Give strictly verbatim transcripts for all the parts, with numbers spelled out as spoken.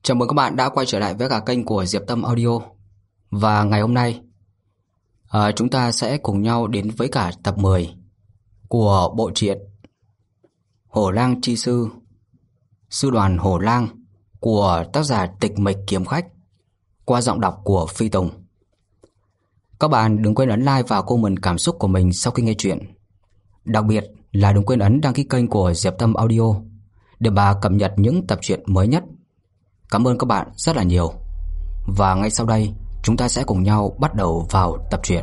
Chào mừng các bạn đã quay trở lại với cả kênh của Diệp Tâm Audio. Và ngày hôm nay à, chúng ta sẽ cùng nhau đến với cả tập mười của bộ truyện Hổ Lang Chi Sư, Sư đoàn Hổ Lang của tác giả Tịch Mịch Kiếm Khách, qua giọng đọc của Phi Tùng. Các bạn đừng quên ấn like và comment cảm xúc của mình sau khi nghe chuyện. Đặc biệt là đừng quên ấn đăng ký kênh của Diệp Tâm Audio để bà cập nhật những tập truyện mới nhất. Cảm ơn các bạn rất là nhiều. Và ngay sau đây chúng ta sẽ cùng nhau bắt đầu vào tập truyện.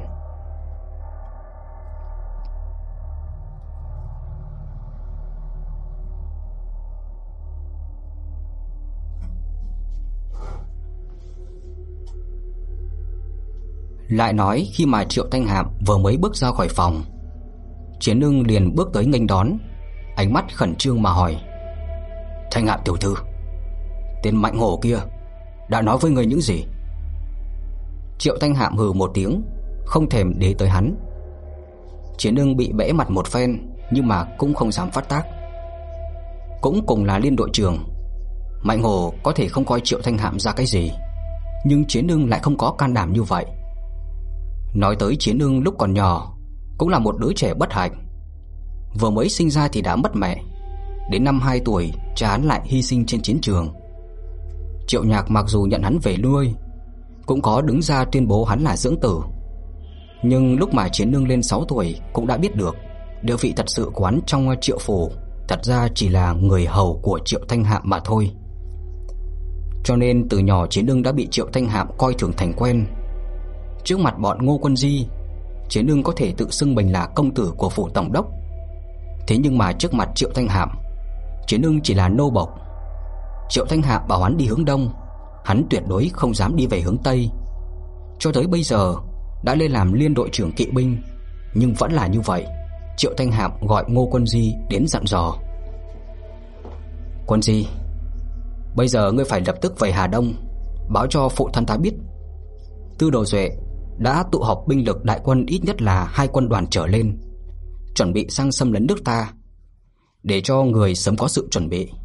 Lại nói khi mà Triệu Thanh Hạm vừa mới bước ra khỏi phòng, Chiến Ưng liền bước tới nghênh đón, ánh mắt khẩn trương mà hỏi: "Thanh Hạm tiểu thư, tên Mạnh Hổ kia đã nói với người những gì?" Triệu Thanh Hạm hừ một tiếng, không thèm để tới hắn. Chiến Ưng bị bẽ mặt một phen nhưng mà cũng không dám phát tác. Cũng cùng là liên đội trưởng, Mạnh Hổ có thể không coi Triệu Thanh Hạm ra cái gì, nhưng Chiến Ưng lại không có can đảm như vậy. Nói tới Chiến Ưng lúc còn nhỏ cũng là một đứa trẻ bất hạnh, vừa mới sinh ra thì đã mất mẹ. Đến năm hai tuổi, cha hắn lại hy sinh trên chiến trường. Triệu Nhạc mặc dù nhận hắn về nuôi, cũng có đứng ra tuyên bố hắn là dưỡng tử, nhưng lúc mà Chiến Ưng lên sáu tuổi cũng đã biết được địa vị thật sự của hắn trong Triệu phủ thật ra chỉ là người hầu của Triệu Thanh Hạm mà thôi. Cho nên từ nhỏ Chiến Ưng đã bị Triệu Thanh Hạm coi thường thành quen. Trước mặt bọn Ngô Quân Di, Chiến Ưng có thể tự xưng mình là công tử của phủ tổng đốc. Thế nhưng mà trước mặt Triệu Thanh Hạm, Chiến Ưng chỉ là nô bộc. Triệu Thanh Hạm bảo hắn đi hướng đông, hắn tuyệt đối không dám đi về hướng tây. Cho tới bây giờ đã lên làm liên đội trưởng kỵ binh, nhưng vẫn là như vậy. Triệu Thanh Hạm gọi Ngô Quân Di đến dặn dò: "Quân Di, bây giờ ngươi phải lập tức về Hà Đông, báo cho phụ thân ta biết Tư Đồ Duệ đã tụ họp binh lực đại quân ít nhất là hai quân đoàn trở lên, chuẩn bị sang xâm lấn nước ta, để cho người sớm có sự chuẩn bị."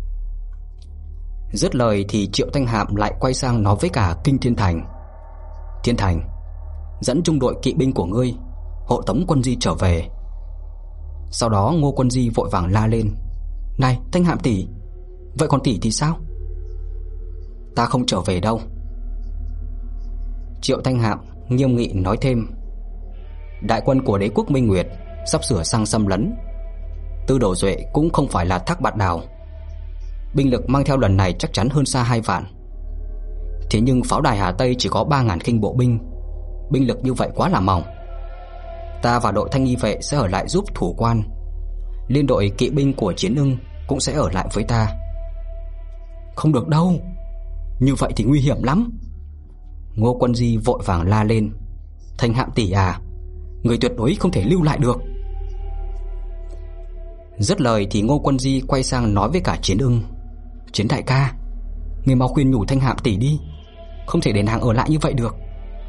Dứt lời thì Triệu Thanh Hạm lại quay sang nói với cả Kinh Thiên Thành: "Thiên Thành, dẫn trung đội kỵ binh của ngươi hộ tống Quân Di trở về." Sau đó Ngô Quân Di vội vàng la lên: "Này Thanh Hạm tỷ, vậy còn tỷ thì sao?" "Ta không trở về đâu." Triệu Thanh Hạm nghiêm nghị nói thêm: "Đại quân của đế quốc Minh Nguyệt sắp sửa sang xâm lấn, Tư Đồ Duệ cũng không phải là thác bạt đào, binh lực mang theo lần này chắc chắn hơn xa hai vạn. Thế nhưng pháo đài Hà Tây chỉ có ba ngàn khinh bộ binh, binh lực như vậy quá là mỏng. Ta và đội thanh nghi vệ sẽ ở lại giúp thủ quan, liên đội kỵ binh của Chiến Ưng cũng sẽ ở lại với ta." "Không được đâu, như vậy thì nguy hiểm lắm." Ngô Quân Di vội vàng la lên: "Thanh Hạm tỷ à, người tuyệt đối không thể lưu lại được." Dứt lời thì Ngô Quân Di quay sang nói với cả Chiến Ưng: "Chiến đại ca, người mau khuyên nhủ Thanh Hạm tỷ đi, không thể để nàng ở lại như vậy được."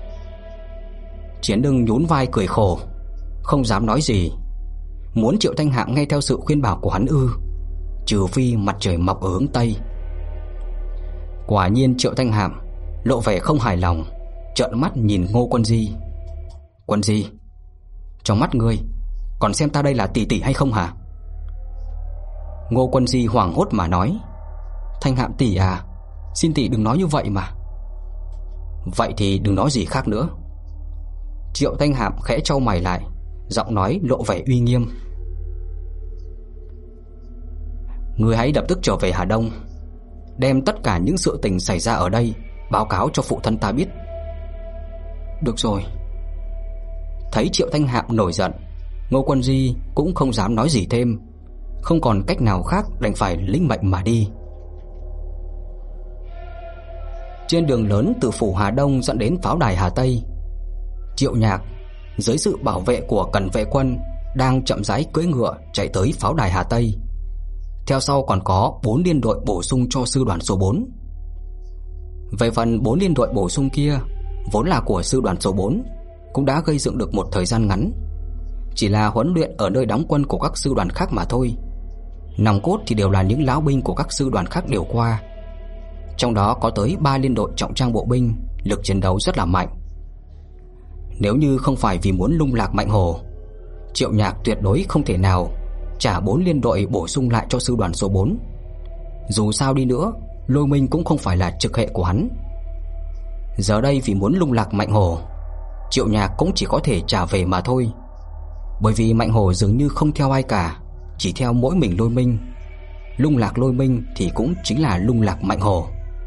Chiến Ưng nhún vai cười khổ, không dám nói gì. Muốn Triệu Thanh Hạm nghe theo sự khuyên bảo của hắn ư? Trừ phi mặt trời mọc ở hướng tây. Quả nhiên Triệu Thanh Hạm lộ vẻ không hài lòng, trợn mắt nhìn Ngô Quân Di: "Quân Di, trong mắt ngươi còn xem ta đây là tỷ tỷ hay không hả?" Ngô Quân Di hoảng hốt mà nói: "Thanh Hạm tỷ à, xin tỷ đừng nói như vậy mà." "Vậy thì đừng nói gì khác nữa." Triệu Thanh Hạm khẽ chau mày lại, giọng nói lộ vẻ uy nghiêm: "Ngươi hãy lập tức trở về Hà Đông, đem tất cả những sự tình xảy ra ở đây báo cáo cho phụ thân ta biết." "Được rồi." Thấy Triệu Thanh Hạm nổi giận, Ngô Quân Di cũng không dám nói gì thêm, không còn cách nào khác đành phải lĩnh mệnh mà đi. Trên đường lớn từ phủ Hà Đông dẫn đến pháo đài Hà Tây, Triệu Nhạc dưới sự bảo vệ của Cẩn Vệ quân đang chậm rãi cưỡi ngựa chạy tới pháo đài Hà Tây. Theo sau còn có bốn liên đội bổ sung cho sư đoàn số bốn. Về phần bốn liên đội bổ sung kia vốn là của sư đoàn số bốn, cũng đã gây dựng được một thời gian ngắn, chỉ là huấn luyện ở nơi đóng quân của các sư đoàn khác mà thôi. Nòng cốt thì đều là những lão binh của các sư đoàn khác điều qua. trong đó có tới ba liên đội trọng trang bộ binh, lực chiến đấu rất là mạnh. Nếu như không phải vì muốn lung lạc Mạnh Hổ, Triệu Nhạc tuyệt đối không thể nào trả bốn liên đội bổ sung lại cho sư đoàn số bốn. Dù sao đi nữa, Lôi Minh cũng không phải là trực hệ của hắn. Giờ đây vì muốn lung lạc Mạnh Hổ, Triệu Nhạc cũng chỉ có thể trả về mà thôi. Bởi vì Mạnh Hổ dường như không theo ai cả, chỉ theo mỗi mình Lôi Minh. Lung lạc Lôi Minh thì cũng chính là lung lạc Mạnh Hổ.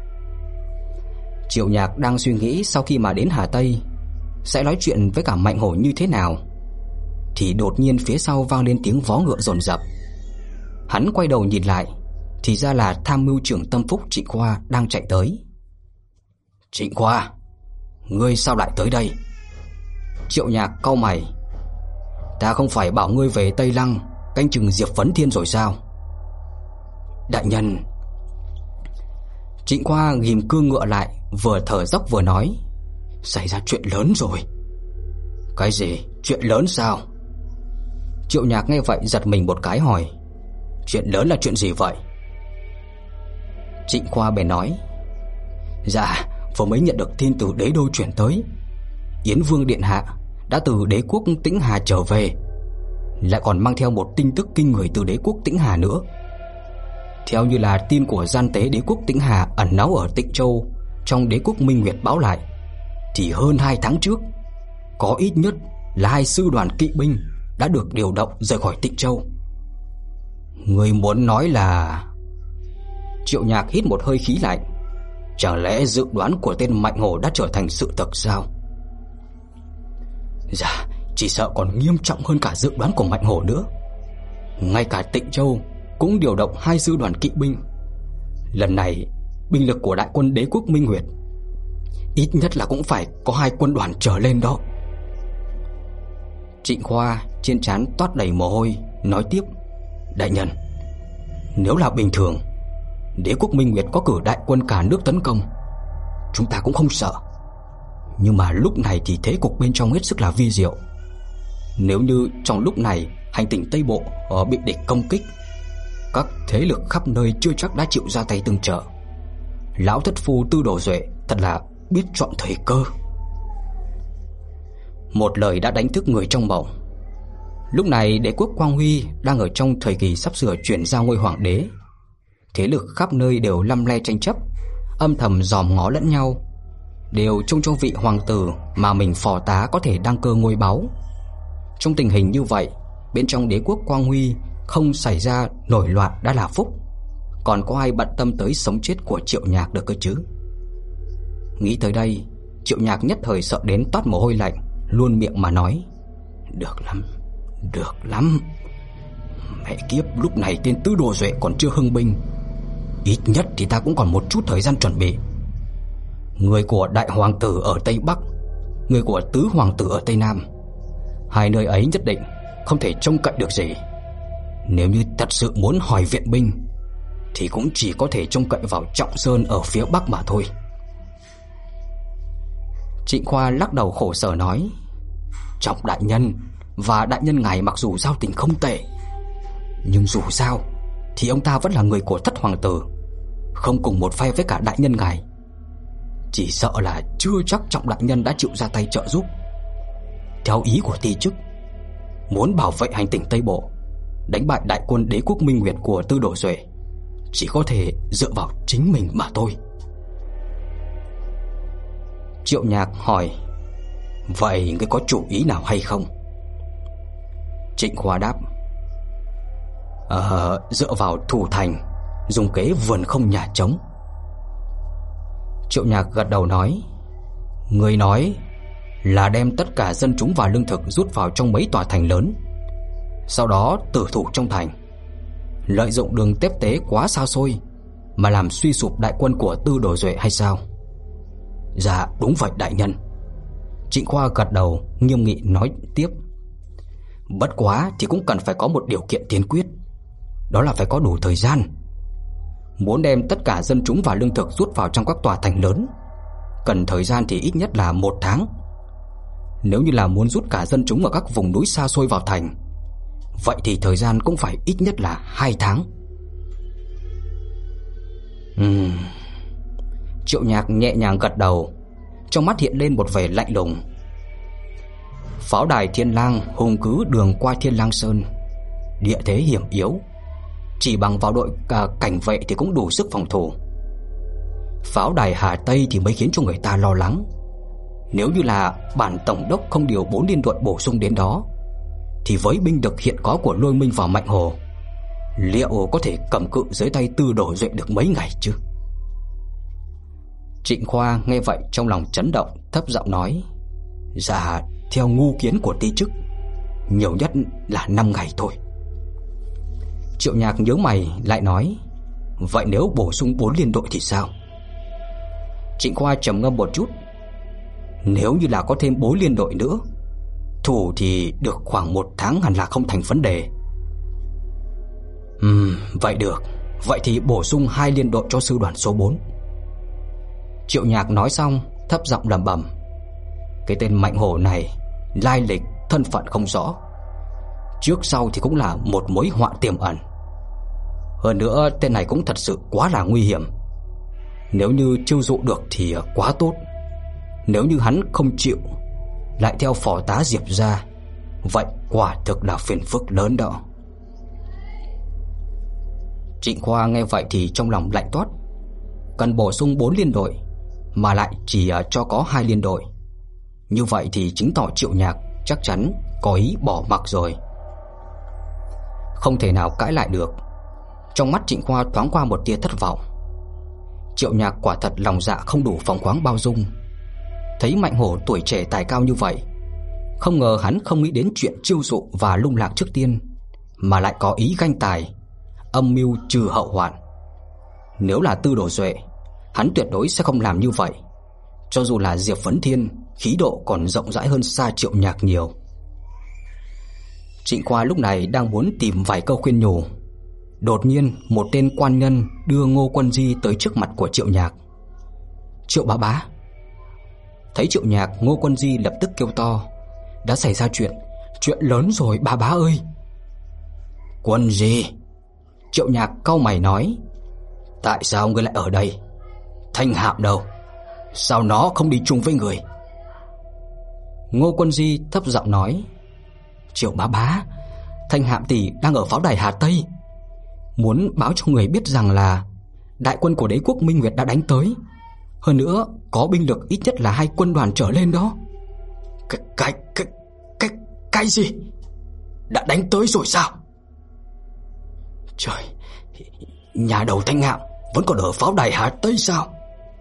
Triệu Nhạc đang suy nghĩ sau khi mà đến Hà Tây sẽ nói chuyện với cả Mạnh Hổ như thế nào, thì đột nhiên phía sau vang lên tiếng vó ngựa dồn dập. Hắn quay đầu nhìn lại, thì ra là tham mưu trưởng Tâm Phúc Trịnh Khoa đang chạy tới. Trịnh Khoa, ngươi sao lại tới đây? Triệu Nhạc cau mày. Ta không phải bảo ngươi về Tây Lăng canh chừng Diệp Vấn Thiên rồi sao? Đại nhân. Trịnh Khoa ghim cương ngựa lại, vừa thở dốc vừa nói, xảy ra chuyện lớn rồi. Cái gì? Chuyện lớn sao? Triệu Nhạc nghe vậy giật mình một cái hỏi, chuyện lớn là chuyện gì vậy? Trịnh Khoa bèn nói, dạ, vừa mới nhận được tin từ đế đô chuyển tới. Yến Vương điện hạ đã từ đế quốc Tĩnh Hà trở về, lại còn mang theo một tin tức kinh người từ đế quốc Tĩnh Hà nữa. Theo như là tin của gian tế đế quốc Tĩnh Hà ẩn náu ở Tịnh Châu trong đế quốc Minh Nguyệt báo lại, thì hơn hai tháng trước có ít nhất là hai sư đoàn kỵ binh đã được điều động rời khỏi Tịnh Châu. Người muốn nói là... Triệu Nhạc hít một hơi khí lạnh. Chẳng lẽ dự đoán của tên Mạnh Hổ đã trở thành sự thật sao? Dạ, chỉ sợ còn nghiêm trọng hơn cả dự đoán của Mạnh Hổ nữa. Ngay cả Tịnh Châu cũng điều động hai sư đoàn kỵ binh. Lần này binh lực của đại quân đế quốc Minh Nguyệt ít nhất là cũng phải có hai quân đoàn trở lên đó. Trịnh Khoa trên trán toát đầy mồ hôi, nói tiếp, đại nhân, nếu là bình thường, đế quốc Minh Nguyệt có cử đại quân cả nước tấn công, chúng ta cũng không sợ. Nhưng mà lúc này thì thế cục bên trong hết sức là vi diệu. Nếu như trong lúc này hành tinh Tây Bộ bị địch công kích, các thế lực khắp nơi chưa chắc đã chịu ra tay tương trợ. Lão thất phu Tư Đồ Duệ thật là biết chọn thời cơ. Một lời đã đánh thức người trong mộng. Lúc này đế quốc Quang Huy đang ở trong thời kỳ sắp sửa chuyển giao ngôi hoàng đế. Thế lực khắp nơi đều lăm le tranh chấp, âm thầm dòm ngó lẫn nhau, đều trông cho vị hoàng tử mà mình phò tá có thể đăng cơ ngôi báu. Trong tình hình như vậy, bên trong đế quốc Quang Huy không xảy ra nổi loạn đã là phúc. Còn có ai bận tâm tới sống chết của Triệu Nhạc được cơ chứ? Nghĩ tới đây, Triệu Nhạc nhất thời sợ đến toát mồ hôi lạnh, luôn miệng mà nói, được lắm, được lắm. Mẹ kiếp, lúc này tên Tư Đồ Duệ còn chưa hưng binh, ít nhất thì ta cũng còn một chút thời gian chuẩn bị. Người của đại hoàng tử ở Tây Bắc, người của tứ hoàng tử ở Tây Nam, hai nơi ấy nhất định không thể trông cậy được gì. Nếu như thật sự muốn hỏi viện binh thì cũng chỉ có thể trông cậy vào Trọng Sơn ở phía Bắc mà thôi. Trịnh Khoa lắc đầu khổ sở nói, Trọng đại nhân và đại nhân ngài mặc dù giao tình không tệ, nhưng dù sao thì ông ta vẫn là người của thất hoàng tử, không cùng một phe với cả đại nhân ngài. Chỉ sợ là chưa chắc Trọng đại nhân đã chịu ra tay trợ giúp. Theo ý của ti chức, muốn bảo vệ hành tinh Tây Bộ, đánh bại đại quân đế quốc Minh Nguyệt của Tư Đồ Duệ, chỉ có thể dựa vào chính mình mà thôi. Triệu Nhạc hỏi, vậy ngươi có chủ ý nào hay không? Trịnh Khoa đáp, Ờ, dựa vào thủ thành, dùng kế vườn không nhà trống. Triệu Nhạc gật đầu nói, người nói là đem tất cả dân chúng và lương thực rút vào trong mấy tòa thành lớn, sau đó tử thủ trong thành, lợi dụng đường tiếp tế quá xa xôi mà làm suy sụp đại quân của Tư Đồ Duệ hay sao? Dạ đúng vậy đại nhân. Trịnh Khoa gật đầu nghiêm nghị nói tiếp, bất quá thì cũng cần phải có một điều kiện tiên quyết, đó là phải có đủ thời gian. Muốn đem tất cả dân chúng và lương thực rút vào trong các tòa thành lớn, cần thời gian thì ít nhất là một tháng. Nếu như là muốn rút cả dân chúng ở các vùng núi xa xôi vào thành, vậy thì thời gian cũng phải ít nhất là hai tháng. Ừm, Triệu Nhạc nhẹ nhàng gật đầu, trong mắt hiện lên một vẻ lạnh lùng. Pháo đài Thiên Lang hùng cứ đường qua Thiên Lang Sơn, địa thế hiểm yếu, chỉ bằng vào đội à, cảnh vệ thì cũng đủ sức phòng thủ. Pháo đài Hà Tây thì mới khiến cho người ta lo lắng. Nếu như là bản tổng đốc không điều bốn liên đội bổ sung đến đó, thì với binh lực hiện có của Lôi Minh và Mạnh Hồ, liệu có thể cầm cự dưới tay Tư Đồ Duệ được mấy ngày chứ? Trịnh Khoa nghe vậy trong lòng chấn động, thấp giọng nói: Dạ, theo ngu kiến của ti chức, nhiều nhất là năm ngày thôi. Triệu Nhạc nhớ mày lại nói: Vậy nếu bổ sung bốn liên đội thì sao? Trịnh Khoa trầm ngâm một chút: Nếu như là có thêm bốn liên đội nữa, thủ thì được khoảng một tháng hẳn là không thành vấn đề. Ừm, vậy được. Vậy thì bổ sung hai liên đội cho sư đoàn số bốn. Triệu Nhạc nói xong thấp giọng lẩm bẩm: Cái tên Mạnh Hổ này, lai lịch, thân phận không rõ, trước sau thì cũng là một mối họa tiềm ẩn. Hơn nữa tên này cũng thật sự quá là nguy hiểm. Nếu như chiêu dụ được thì quá tốt. Nếu như hắn không chịu, lại theo phó tá Diệp ra, vậy quả thực là phiền phức lớn đó. Trịnh Khoa nghe vậy thì trong lòng lạnh toát. Cần bổ sung bốn liên đội mà lại chỉ cho có hai liên đội, như vậy thì chứng tỏ Triệu Nhạc chắc chắn có ý bỏ mặc rồi. Không thể nào cãi lại được. Trong mắt Trịnh Khoa thoáng qua một tia thất vọng. Triệu Nhạc quả thật lòng dạ không đủ phóng khoáng bao dung. Thấy Mạnh Hổ tuổi trẻ tài cao như vậy, không ngờ hắn không nghĩ đến chuyện chiêu dụ và lung lạc trước tiên, mà lại có ý ganh tài, âm mưu trừ hậu hoạn. Nếu là Tư Đồ Duệ, hắn tuyệt đối sẽ không làm như vậy. Cho dù là Diệp Vấn Thiên, khí độ còn rộng rãi hơn xa Triệu Nhạc nhiều. Trịnh Khoa lúc này đang muốn tìm vài câu khuyên nhủ. Đột nhiên một tên quan nhân đưa Ngô Quân Di tới trước mặt của Triệu Nhạc. Triệu bá bá. Thấy Triệu Nhạc, Ngô Quân Di lập tức kêu to: Đã xảy ra chuyện, chuyện lớn rồi bá bá ơi. Quân Di? Triệu Nhạc cau mày nói: Tại sao ngươi lại ở đây? Thanh Hạm đâu? Sao nó không đi chung với người? Ngô Quân Di thấp giọng nói: Triệu bá bá, Thanh Hạm tỷ đang ở pháo đài Hà Tây, muốn báo cho người biết rằng là đại quân của đế quốc Minh Nguyệt đã đánh tới. Hơn nữa có binh lực ít nhất là hai quân đoàn trở lên đó. Cái cái cái cái cái gì? Đã đánh tới rồi sao? Trời, nhà đầu Thanh Hạm vẫn còn ở pháo đài Hà Tây sao?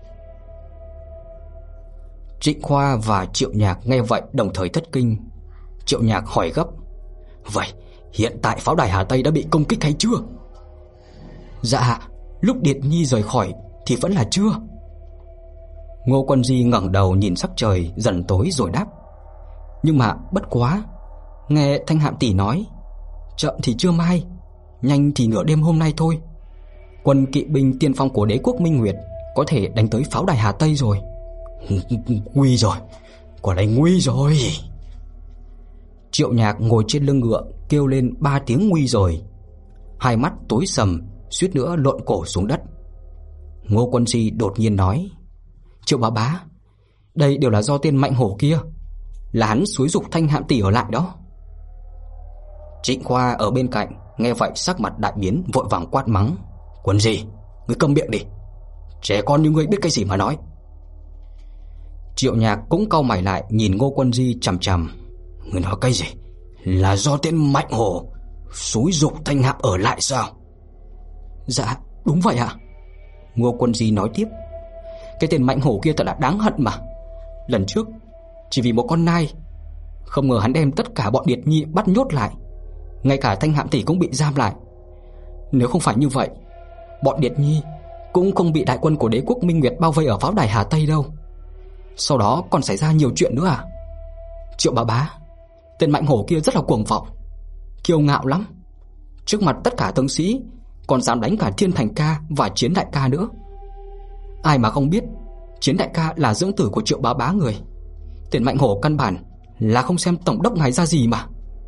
Trịnh Khoa và Triệu Nhạc nghe vậy đồng thời thất kinh. Triệu Nhạc hỏi gấp: Vậy hiện tại pháo đài Hà Tây đã bị công kích hay chưa? Dạ, lúc Điệt Nhi rời khỏi thì vẫn là chưa. Ngô Quân Di ngẩng đầu nhìn sắc trời dần tối rồi đáp: Nhưng mà bất quá, nghe Thanh Hạm tỷ nói, chậm thì trưa mai, nhanh thì nửa đêm hôm nay thôi, quân kỵ binh tiên phong của đế quốc Minh Nguyệt có thể đánh tới pháo đài Hà Tây rồi. Nguy rồi, quả này nguy rồi. Triệu Nhạc ngồi trên lưng ngựa kêu lên ba tiếng nguy rồi, hai mắt tối sầm, suýt nữa lộn cổ xuống đất. Ngô Quân Di đột nhiên nói: Triệu bá bá, đây đều là do tên Mạnh Hổ kia, là hắn xúi giục Thanh Hạm tỷ ở lại đó. Trịnh Khoa ở bên cạnh nghe vậy sắc mặt đại biến, vội vàng quát mắng: Quân Di, ngươi câm miệng đi, trẻ con như ngươi biết cái gì mà nói. Triệu Nhạc cũng cau mày lại nhìn Ngô Quân Di chằm chằm: Ngươi nói cái gì? Là do tên Mạnh Hổ xúi giục Thanh Hạm ở lại sao? Dạ, đúng vậy ạ. Ngô Quân Di nói tiếp: Cái tên Mạnh Hổ kia thật là đáng hận mà. Lần trước chỉ vì một con nai, không ngờ hắn đem tất cả bọn Điệt Nhi bắt nhốt lại, ngay cả Thanh Hạm tỷ cũng bị giam lại. Nếu không phải như vậy, bọn Điệt Nhi cũng không bị đại quân của đế quốc Minh Nguyệt bao vây ở pháo đài Hà Tây đâu. Sau đó còn xảy ra nhiều chuyện nữa à? Triệu bá bá, tên Mạnh Hổ kia rất là cuồng vọng, kiêu ngạo lắm. Trước mặt tất cả tướng sĩ còn dám đánh cả Thiên Thành ca và Chiến đại ca nữa. Ai mà không biết Chiến đại ca là dưỡng tử của Triệu bá bá người. Tên Mạnh Hổ căn bản là không xem tổng đốc ngài ra gì mà.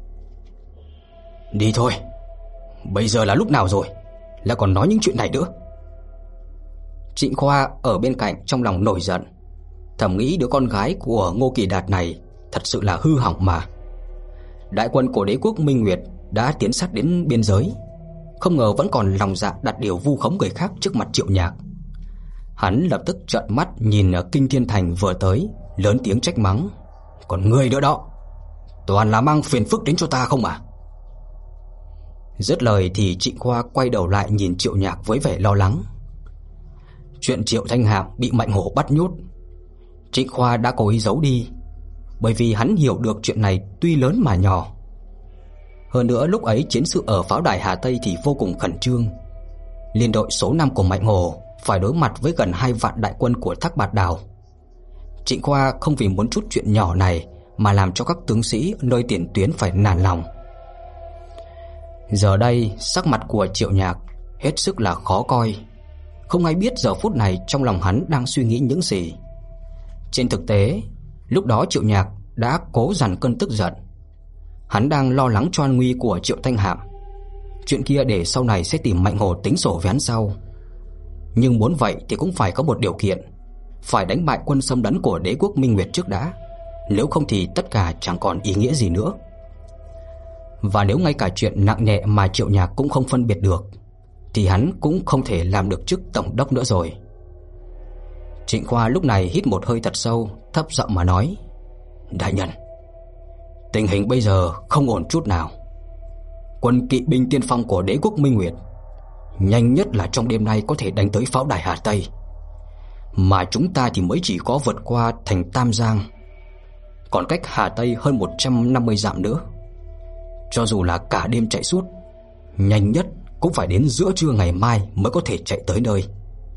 Đi thôi, bây giờ là lúc nào rồi lại còn nói những chuyện này nữa? Trịnh Khoa ở bên cạnh trong lòng nổi giận, thầm nghĩ đứa con gái của Ngô Kỳ Đạt này thật sự là hư hỏng mà. Đại quân của đế quốc Minh Nguyệt đã tiến sát đến biên giới, không ngờ vẫn còn lòng dạ đặt điều vu khống người khác trước mặt Triệu Nhạc. Hắn lập tức trợn mắt nhìn Kinh Thiên Thành vừa tới, lớn tiếng trách mắng: "Còn ngươi nữa đó, toàn là mang phiền phức đến cho ta không à?" Dứt lời thì Trịnh Khoa quay đầu lại nhìn Triệu Nhạc với vẻ lo lắng. Chuyện Triệu Thanh Hạm bị Mạnh Hổ bắt nhốt, Trịnh Khoa đã cố ý giấu đi, bởi vì hắn hiểu được chuyện này tuy lớn mà nhỏ. Hơn nữa lúc ấy chiến sự ở pháo đài Hà Tây thì vô cùng khẩn trương. Liên đội số năm của Mạnh Hổ phải đối mặt với gần hai vạn đại quân của Thác Bạt Đào. Trịnh Khoa không vì muốn chút chuyện nhỏ này mà làm cho các tướng sĩ nơi tiền tuyến phải nản lòng. Giờ đây sắc mặt của Triệu Nhạc hết sức là khó coi, không ai biết giờ phút này trong lòng hắn đang suy nghĩ những gì. Trên thực tế, lúc đó Triệu Nhạc đã cố dằn cơn tức giận. Hắn đang lo lắng cho an nguy của Triệu Thanh Hạm. Chuyện kia để sau này sẽ tìm Mạnh Hổ tính sổ với hắn sau. Nhưng muốn vậy thì cũng phải có một điều kiện, phải đánh bại quân xâm lấn của đế quốc Minh Nguyệt trước đã, nếu không thì tất cả chẳng còn ý nghĩa gì nữa. Và nếu ngay cả chuyện nặng nhẹ mà Triệu Nhạc cũng không phân biệt được thì hắn cũng không thể làm được chức tổng đốc nữa rồi. Trịnh Khoa lúc này hít một hơi thật sâu, thấp giọng mà nói: "Đại nhân, tình hình bây giờ không ổn chút nào. Quân kỵ binh tiên phong của đế quốc Minh Nguyệt nhanh nhất là trong đêm nay có thể đánh tới pháo đài Hà Tây, mà chúng ta thì mới chỉ có vượt qua thành Tam Giang, còn cách Hà Tây hơn một trăm năm mươi dặm nữa. Cho dù là cả đêm chạy suốt, nhanh nhất cũng phải đến giữa trưa ngày mai mới có thể chạy tới nơi."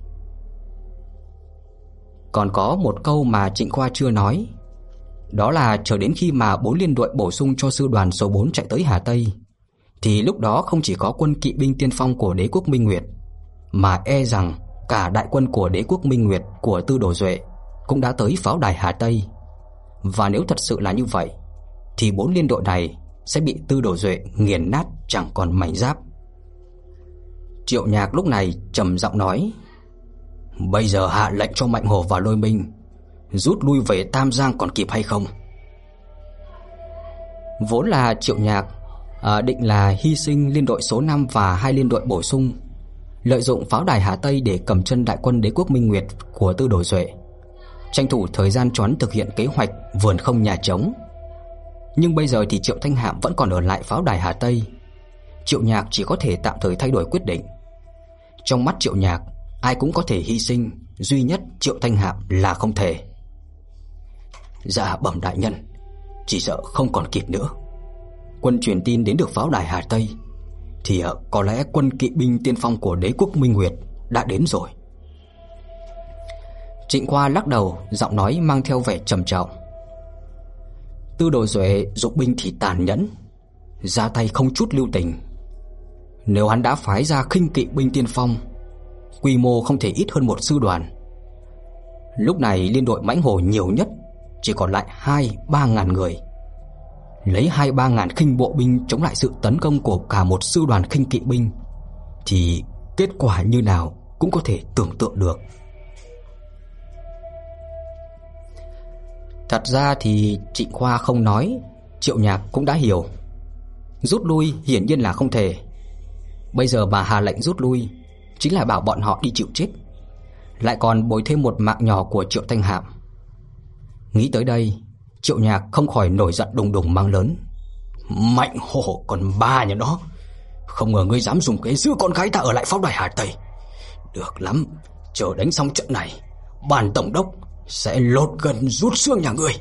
Còn có một câu mà Trịnh Khoa chưa nói, đó là chờ đến khi mà bốn liên đội bổ sung cho sư đoàn số bốn chạy tới Hà Tây thì lúc đó không chỉ có quân kỵ binh tiên phong của đế quốc Minh Nguyệt, mà e rằng cả đại quân của đế quốc Minh Nguyệt của Tư Đồ Duệ cũng đã tới pháo đài Hà Tây. Và nếu thật sự là như vậy thì bốn liên đội này sẽ bị Tư Đồ Duệ nghiền nát chẳng còn mảnh giáp. Triệu Nhạc lúc này trầm giọng nói: "Bây giờ hạ lệnh cho Mạnh Hổ và Lôi Minh rút lui về Tam Giang còn kịp hay không?" Vốn là Triệu Nhạc à, định là hy sinh liên đội số năm và hai liên đội bổ sung, lợi dụng pháo đài Hà Tây để cầm chân đại quân đế quốc Minh Nguyệt của Tư Đồ Duệ, tranh thủ thời gian choán thực hiện kế hoạch vườn không nhà trống. Nhưng bây giờ thì Triệu Thanh Hạm vẫn còn ở lại pháo đài Hà Tây. Triệu Nhạc chỉ có thể tạm thời thay đổi quyết định. Trong mắt Triệu Nhạc, ai cũng có thể hy sinh, duy nhất Triệu Thanh Hạm là không thể. "Dạ bẩm đại nhân, chỉ sợ không còn kịp nữa. Quân truyền tin đến được pháo đài Hà Tây thì uh, có lẽ quân kỵ binh tiên phong của đế quốc Minh Nguyệt đã đến rồi." Trịnh Khoa lắc đầu, giọng nói mang theo vẻ trầm trọng: "Tư Đồ Duệ dụng binh thì tàn nhẫn, ra tay không chút lưu tình. Nếu hắn đã phái ra khinh kỵ binh tiên phong, quy mô không thể ít hơn một sư đoàn. Lúc này liên đội Mãnh Hổ nhiều nhất chỉ còn lại hai ba ngàn người. Lấy hai ba ngàn khinh bộ binh chống lại sự tấn công của cả một sư đoàn khinh kỵ binh thì kết quả như nào cũng có thể tưởng tượng được." Thật ra thì Trịnh Khoa không nói, Triệu Nhạc cũng đã hiểu. Rút lui hiển nhiên là không thể. Bây giờ bà hạ lệnh rút lui chính là bảo bọn họ đi chịu chết, lại còn bồi thêm một mạng nhỏ của Triệu Thanh Hạm. Nghĩ tới đây, Triệu Nhạc không khỏi nổi giận đùng đùng mang lớn: "Mạnh Hổ còn ba nhà đó, không ngờ ngươi dám dùng kế giữ con gái ta ở lại pháo đài Hà Tây. Được lắm, chờ đánh xong trận này, bản tổng đốc sẽ lột gần rút xương nhà ngươi."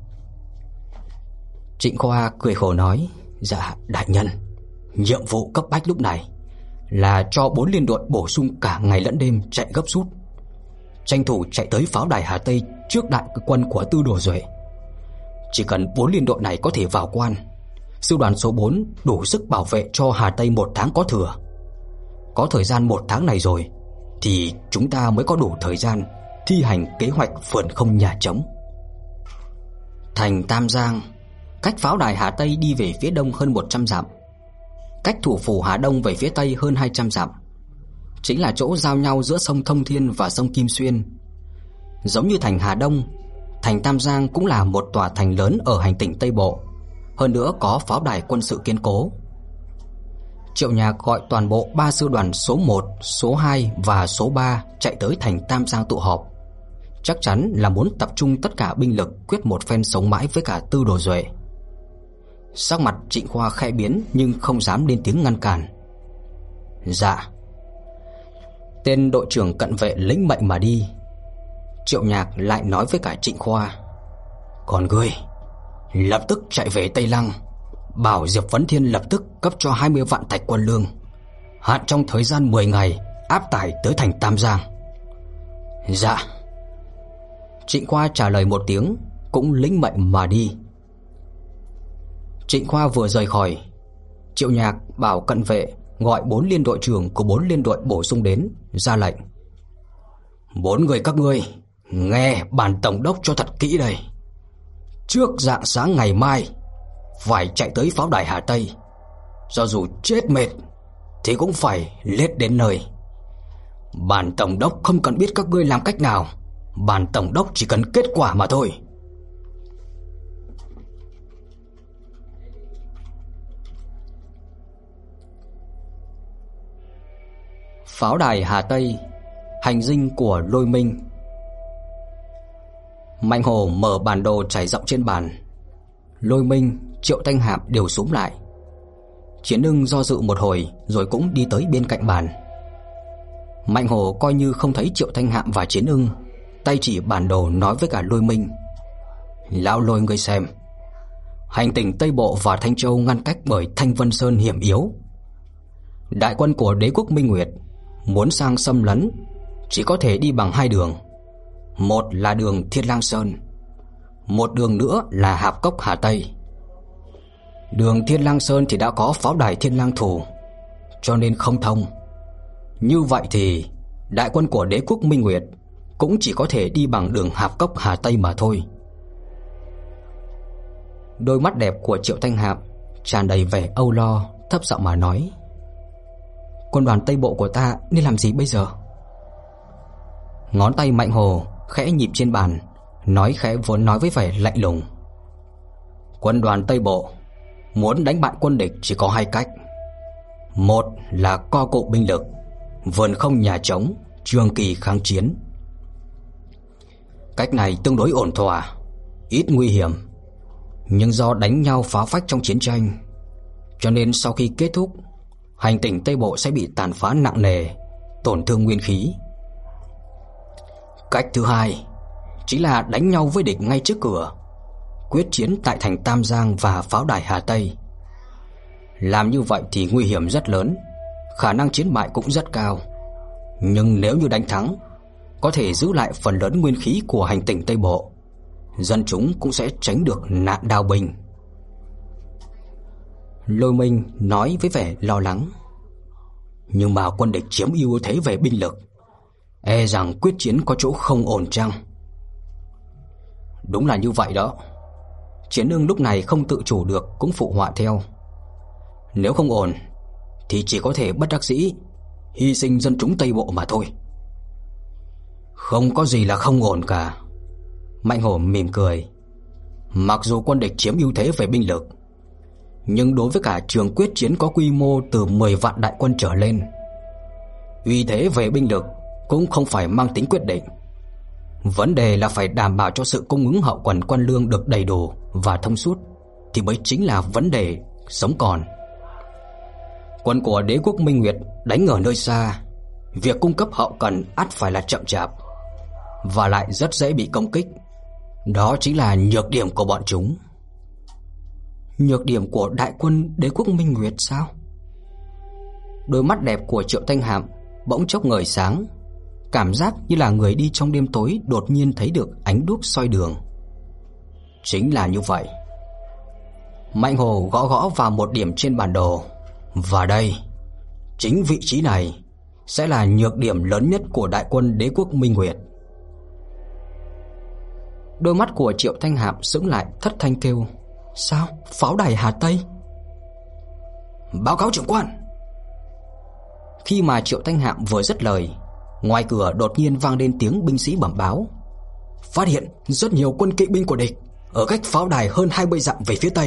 Trịnh Khoa cười khổ nói: "Dạ đại nhân, nhiệm vụ cấp bách lúc này là cho bốn liên đội bổ sung cả ngày lẫn đêm chạy gấp rút, tranh thủ chạy tới pháo đài Hà Tây trước đại quân của Tư Đồ Duệ. Chỉ cần bốn liên đội này có thể vào quan, sư đoàn số bốn đủ sức bảo vệ cho Hà Tây một tháng có thừa. Có thời gian một tháng này rồi thì chúng ta mới có đủ thời gian thi hành kế hoạch vườn không nhà trống." Thành Tam Giang cách pháo đài Hà Tây đi về phía đông hơn một trăm dặm, cách thủ phủ Hà Đông về phía tây hơn hai trăm dặm. chính là chỗ giao nhau giữa sông Thông Thiên và sông Kim Xuyên. Giống như thành Hà Đông, thành Tam Giang cũng là một tòa thành lớn ở hành tinh Tây Bộ, hơn nữa có pháo đài quân sự kiên cố. Triệu Nhạc gọi toàn bộ ba sư đoàn số một, số hai và số ba chạy tới thành Tam Giang tụ họp. Chắc chắn là muốn tập trung tất cả binh lực quyết một phen sống mãi với cả Tư Đồ Duệ. Sắc mặt Trịnh Khoa khẽ biến nhưng không dám lên tiếng ngăn cản. Dạ. Tên đội trưởng cận vệ lĩnh mệnh mà đi. Triệu Nhạc lại nói với cả Trịnh Khoa: Còn ngươi, lập tức chạy về Tây Lăng, bảo Diệp Vấn Thiên lập tức cấp cho hai mươi vạn thạch quân lương, hạn trong thời gian mười ngày áp tải tới thành Tam Giang. Dạ. Trịnh Khoa trả lời một tiếng, cũng lĩnh mệnh mà đi. Trịnh Khoa vừa rời khỏi, Triệu Nhạc bảo cận vệ gọi bốn liên đội trưởng của bốn liên đội bổ sung đến, ra lệnh: Bốn người các ngươi nghe bản tổng đốc cho thật kỹ đây. Trước rạng sáng ngày mai phải chạy tới pháo đài Hà Tây, cho dù chết mệt thì cũng phải lết đến nơi. Bản tổng đốc không cần biết các ngươi làm cách nào, bản tổng đốc chỉ cần kết quả mà thôi. Pháo đài Hà Tây, hành dinh của Lôi Minh. Mạnh Hồ mở bản đồ trải rộng trên bàn. Lôi Minh, Triệu Thanh Hạp đều xúm lại. Chiến Ưng do dự một hồi rồi cũng đi tới bên cạnh bàn. Mạnh Hồ coi như không thấy Triệu Thanh Hạp và Chiến Ưng, tay chỉ bản đồ nói với cả Lôi Minh: Lão Lôi, ngươi xem, hành tinh Tây Bộ và Thanh Châu ngăn cách bởi Thanh Vân Sơn hiểm yếu. Đại quân của đế quốc Minh Nguyệt muốn sang xâm lấn chỉ có thể đi bằng hai đường. Một là đường Thiên Lang Sơn, một đường nữa là Hạp Cốc Hà Tây. Đường Thiên Lang Sơn thì đã có pháo đài Thiên Lang Thủ, cho nên không thông. Như vậy thì đại quân của đế quốc Minh Nguyệt cũng chỉ có thể đi bằng đường Hạp Cốc Hà Tây mà thôi. Đôi mắt đẹp của Triệu Thanh Hạp tràn đầy vẻ âu lo, thấp giọng mà nói: Quân đoàn Tây Bộ của ta nên làm gì bây giờ? Ngón tay Mạnh Hồ khẽ nhịp trên bàn, nói khẽ vốn nói với vẻ lạnh lùng: Quân đoàn Tây Bộ muốn đánh bại quân địch chỉ có hai cách. Một là co cụm binh lực, vườn không nhà trống, trường kỳ kháng chiến. Cách này tương đối ổn thỏa, ít nguy hiểm, nhưng do đánh nhau phá phách trong chiến tranh, cho nên sau khi kết thúc, hành tinh Tây Bộ sẽ bị tàn phá nặng nề, tổn thương nguyên khí. Cách thứ hai chính là đánh nhau với địch ngay trước cửa, quyết chiến tại thành Tam Giang và pháo đài Hà Tây. Làm như vậy thì nguy hiểm rất lớn, khả năng chiến bại cũng rất cao, nhưng nếu như đánh thắng, có thể giữ lại phần lớn nguyên khí của hành tinh Tây Bộ, dân chúng cũng sẽ tránh được nạn đao binh. Lôi Minh nói với vẻ lo lắng: Nhưng mà quân địch chiếm ưu thế về binh lực, e rằng quyết chiến có chỗ không ổn chăng? Đúng là như vậy đó. Chiến Ưng lúc này không tự chủ được cũng phụ họa theo: Nếu không ổn thì chỉ có thể bất đắc dĩ hy sinh dân chúng Tây Bộ mà thôi. Không có gì là không ổn cả. Mạnh Hổ mỉm cười: Mặc dù quân địch chiếm ưu thế về binh lực, nhưng đối với cả trường quyết chiến có quy mô từ mười vạn đại quân trở lên, uy thế về binh lực cũng không phải mang tính quyết định. Vấn đề là phải đảm bảo cho sự cung ứng hậu cần quân lương được đầy đủ và thông suốt thì mới chính là vấn đề sống còn. Quân của đế quốc Minh Nguyệt đánh ở nơi xa, việc cung cấp hậu cần ắt phải là chậm chạp và lại rất dễ bị công kích. Đó chính là nhược điểm của bọn chúng. Nhược điểm của đại quân đế quốc Minh Nguyệt sao? Đôi mắt đẹp của Triệu Thanh Hạm bỗng chốc ngời sáng, cảm giác như là người đi trong đêm tối đột nhiên thấy được ánh đuốc soi đường. Chính là như vậy. Mạnh Hồ gõ gõ vào một điểm trên bản đồ, và đây, chính vị trí này sẽ là nhược điểm lớn nhất của đại quân đế quốc Minh Nguyệt. Đôi mắt của Triệu Thanh Hạm sững lại, thất thanh kêu: Sao? Pháo đài Hà Tây? Báo cáo trưởng quan. Khi mà Triệu Thanh Hạm vừa dứt lời, ngoài cửa đột nhiên vang lên tiếng binh sĩ bẩm báo: "Phát hiện rất nhiều quân kỵ binh của địch ở cách pháo đài hơn hai mươi dặm về phía tây."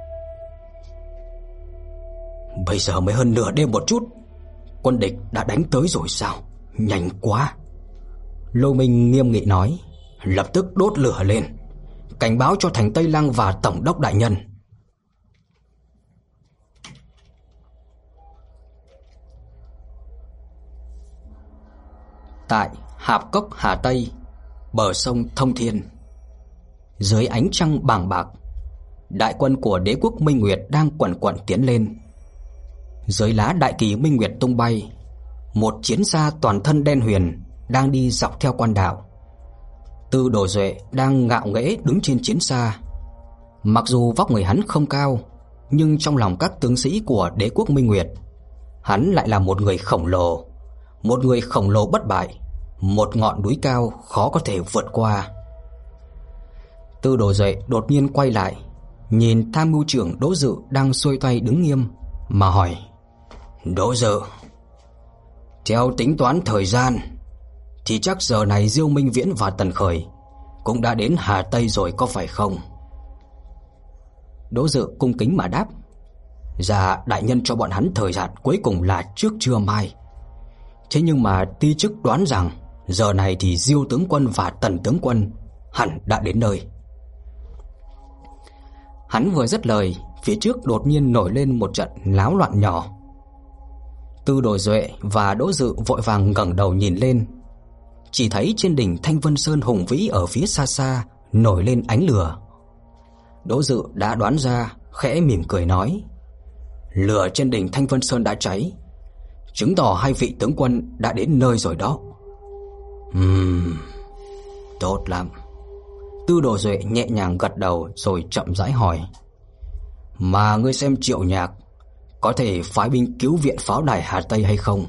Bây giờ mới hơn nửa đêm một chút, quân địch đã đánh tới rồi sao? Nhanh quá. Lô Minh nghiêm nghị nói: "Lập tức đốt lửa lên, cảnh báo cho thành Tây Lăng và tổng đốc đại nhân." Tại Hạp Cốc Hà Tây, bờ sông Thông Thiên, dưới ánh trăng bàng bạc, đại quân của đế quốc Minh Nguyệt đang quần quật tiến lên. Dưới lá đại kỳ Minh Nguyệt tung bay, một chiến xa toàn thân đen huyền đang đi dọc theo quan đạo. Tư Đồ Duệ đang ngạo nghễ đứng trên chiến xa. Mặc dù vóc người hắn không cao, nhưng trong lòng các tướng sĩ của đế quốc Minh Nguyệt, hắn lại là một người khổng lồ, một người khổng lồ bất bại, một ngọn núi cao khó có thể vượt qua. Tư Đồ Duệ đột nhiên quay lại, nhìn tham mưu trưởng Đỗ Dự đang xuôi tay đứng nghiêm mà hỏi: "Đỗ Dự, theo tính toán thời gian thì chắc giờ này Diêu Minh Viễn và Tần Khởi cũng đã đến Hà Tây rồi có phải không?" Đỗ Dự cung kính mà đáp: "Dạ, đại nhân cho bọn hắn thời gian cuối cùng là trước trưa mai. Thế nhưng mà ti chức đoán rằng giờ này thì Diêu tướng quân và Tần tướng quân hẳn đã đến nơi." Hắn vừa dứt lời, phía trước đột nhiên nổi lên một trận náo loạn nhỏ. Tư Đồ Duệ và Đỗ Dự vội vàng ngẩng đầu nhìn lên, chỉ thấy trên đỉnh Thanh Vân Sơn hùng vĩ ở phía xa xa nổi lên ánh lửa. Đỗ Dự đã đoán ra, khẽ mỉm cười nói: "Lửa trên đỉnh Thanh Vân Sơn đã cháy, chứng tỏ hai vị tướng quân đã đến nơi rồi đó." Ừm, tốt lắm. Tư Đồ Duệ nhẹ nhàng gật đầu rồi chậm rãi hỏi: "Mà ngươi xem Triệu Nhạc có thể phái binh cứu viện pháo đài Hà Tây hay không?"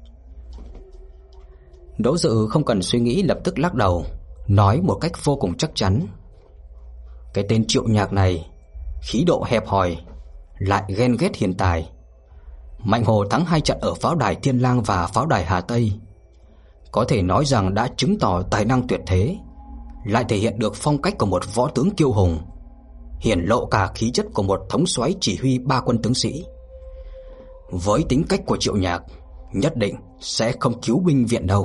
Đỗ Dự không cần suy nghĩ lập tức lắc đầu, nói một cách vô cùng chắc chắn: "Cái tên Triệu Nhạc này khí độ hẹp hòi, lại ghen ghét hiền tài. Mạnh Hồ thắng hai trận ở pháo đài Thiên Lang và pháo đài Hà Tây, có thể nói rằng đã chứng tỏ tài năng tuyệt thế, lại thể hiện được phong cách của một võ tướng kiêu hùng, hiển lộ cả khí chất của một thống soái chỉ huy ba quân tướng sĩ. Với tính cách của Triệu Nhạc, nhất định sẽ không cứu binh viện đâu."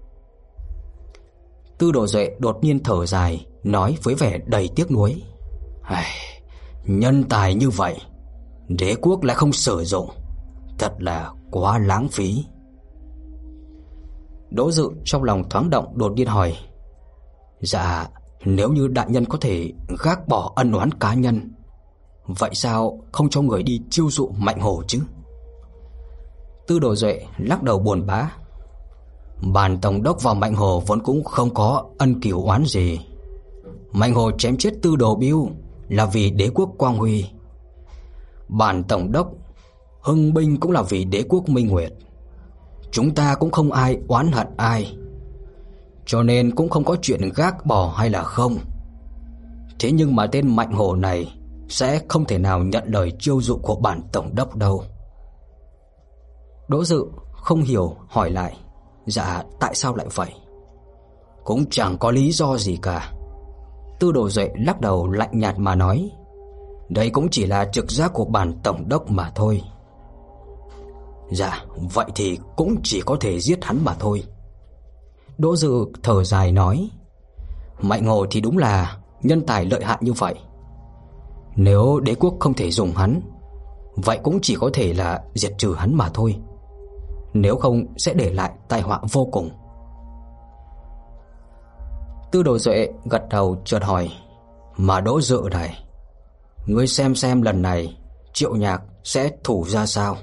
Tư Đồ Duệ đột nhiên thở dài, nói với vẻ đầy tiếc nuối: "Ai, nhân tài như vậy, đế quốc lại không sử dụng, thật là quá lãng phí." Đỗ Dự trong lòng thoáng động, đột nhiên hỏi: "Dạ, nếu như đại nhân có thể gác bỏ ân oán cá nhân, vậy sao không cho người đi chiêu dụ Mạnh Hổ chứ?" Tư Đồ Duệ lắc đầu buồn bã: "Bản tổng đốc và Mạnh Hổ vốn cũng không có ân cửu oán gì. Mạnh Hổ chém chết Tư Đồ Bưu là vì đế quốc quang huy. Bản tổng đốc hưng binh cũng là vì đế quốc Minh Nguyệt. Chúng ta cũng không ai oán hận ai, cho nên cũng không có chuyện gác bỏ hay là không. Thế nhưng mà tên Mạnh Hổ này sẽ không thể nào nhận lời chiêu dụ của bản tổng đốc đâu." Đỗ Dự không hiểu hỏi lại: "Dạ, tại sao lại vậy?" "Cũng chẳng có lý do gì cả." Tư Đồ Duệ lắc đầu lạnh nhạt mà nói: "Đây cũng chỉ là trực giác của bản tổng đốc mà thôi." "Dạ, vậy thì cũng chỉ có thể giết hắn mà thôi." Đỗ Dự thở dài nói: "Mạnh Hổ thì đúng là nhân tài lợi hại như vậy. Nếu đế quốc không thể dùng hắn, vậy cũng chỉ có thể là diệt trừ hắn mà thôi. Nếu không sẽ để lại tai họa vô cùng." Tư Đồ Duệ gật đầu chợt hỏi: "Mà Đỗ Dự này, ngươi xem xem lần này Triệu Nhạc sẽ thủ ra sao?"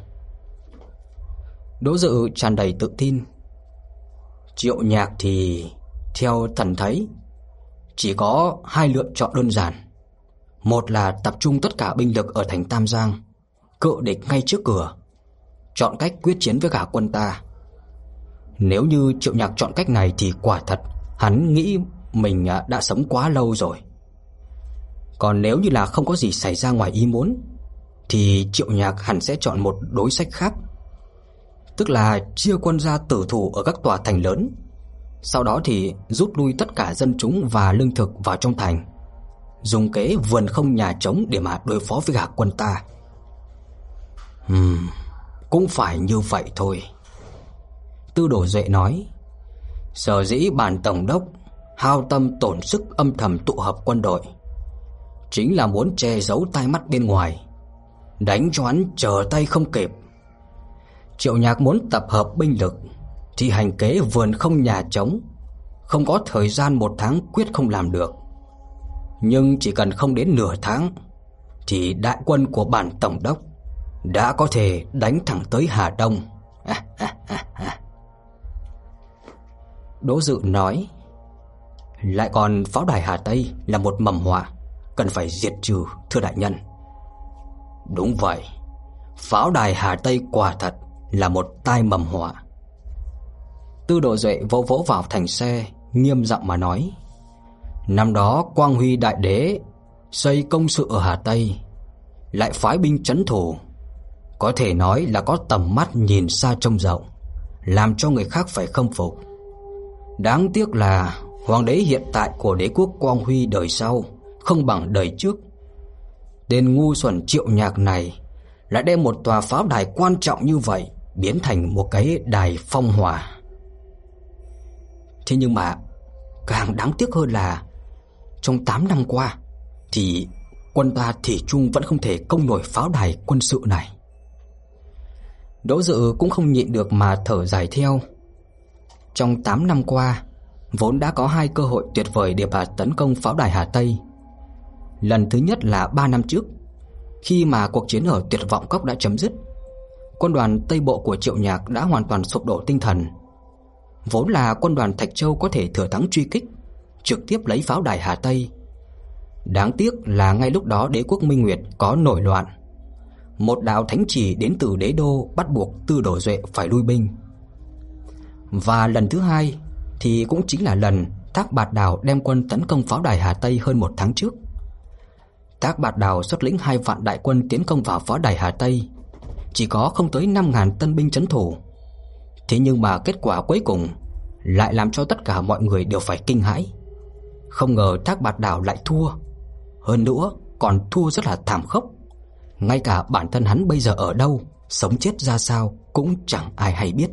Đỗ Dự tràn đầy tự tin: "Triệu Nhạc thì theo thần thấy chỉ có hai lựa chọn đơn giản. Một là tập trung tất cả binh lực ở thành Tam Giang, cự địch ngay trước cửa, chọn cách quyết chiến với cả quân ta. Nếu như Triệu Nhạc chọn cách này thì quả thật hắn nghĩ mình đã sống quá lâu rồi. Còn nếu như là không có gì xảy ra ngoài ý muốn, thì Triệu Nhạc hẳn sẽ chọn một đối sách khác. tức là chia quân ra tử thủ ở các tòa thành lớn, sau đó thì rút lui tất cả dân chúng và lương thực vào trong thành, dùng kế vườn không nhà trống để mà đối phó với cả quân ta. Ừm, cũng phải như vậy thôi. Tư Đồ Duệ nói, sở dĩ bản tổng đốc hao tâm tổn sức âm thầm tụ hợp quân đội, chính là muốn che giấu tai mắt bên ngoài, đánh cho hắn trở tay không kịp. Triệu Nhạc muốn tập hợp binh lực thì hành kế vườn không nhà trống, không có thời gian một tháng quyết không làm được. Nhưng chỉ cần không đến nửa tháng thì đại quân của bản tổng đốc đã có thể đánh thẳng tới Hà Đông. Đỗ Dự nói, lại còn pháo đài Hà Tây là một mầm họa, cần phải diệt trừ, thưa đại nhân. Đúng vậy, pháo đài Hà Tây quả thật là một tai mầm họa. Tư Đồ Duệ vỗ vỗ vào thành xe, nghiêm giọng mà nói, năm đó Quang Huy đại đế xây công sự ở Hà Tây, lại phái binh trấn thủ, có thể nói là có tầm mắt nhìn xa trông rộng, làm cho người khác phải khâm phục. Đáng tiếc là hoàng đế hiện tại của đế quốc Quang Huy đời sau không bằng đời trước. Tên ngu xuẩn Triệu Nhạc này lại đem một tòa pháo đài quan trọng như vậy biến thành một cái đài phong hỏa. Thế nhưng mà càng đáng tiếc hơn là trong tám năm qua thì quân ta thủy chung vẫn không thể công nổi pháo đài quân sự này. Đỗ Dự cũng không nhịn được mà thở dài theo. Trong tám năm qua vốn đã có hai cơ hội tuyệt vời để bà tấn công pháo đài Hà Tây. Lần thứ nhất là ba năm trước, khi mà cuộc chiến ở Tuyệt Vọng Cốc đã chấm dứt, quân đoàn Tây Bộ của Triệu Nhạc đã hoàn toàn sụp đổ tinh thần. Vốn là quân đoàn Thạch Châu có thể thừa thắng truy kích, trực tiếp lấy pháo đài Hà Tây. Đáng tiếc là ngay lúc đó đế quốc Minh Nguyệt có nổi loạn. Một đạo thánh chỉ đến từ đế đô bắt buộc Tư Đồ Duệ phải lui binh. Và lần thứ hai thì cũng chính là lần Thác Bạt Đào đem quân tấn công pháo đài Hà Tây hơn một tháng trước. Thác Bạt Đào xuất lĩnh hai vạn đại quân tiến công vào pháo đài Hà Tây, chỉ có không tới năm ngàn tân binh trấn thủ. Thế nhưng mà kết quả cuối cùng lại làm cho tất cả mọi người đều phải kinh hãi. Không ngờ Thác Bạt Đào lại thua, hơn nữa còn thua rất là thảm khốc. Ngay cả bản thân hắn bây giờ ở đâu, sống chết ra sao cũng chẳng ai hay biết.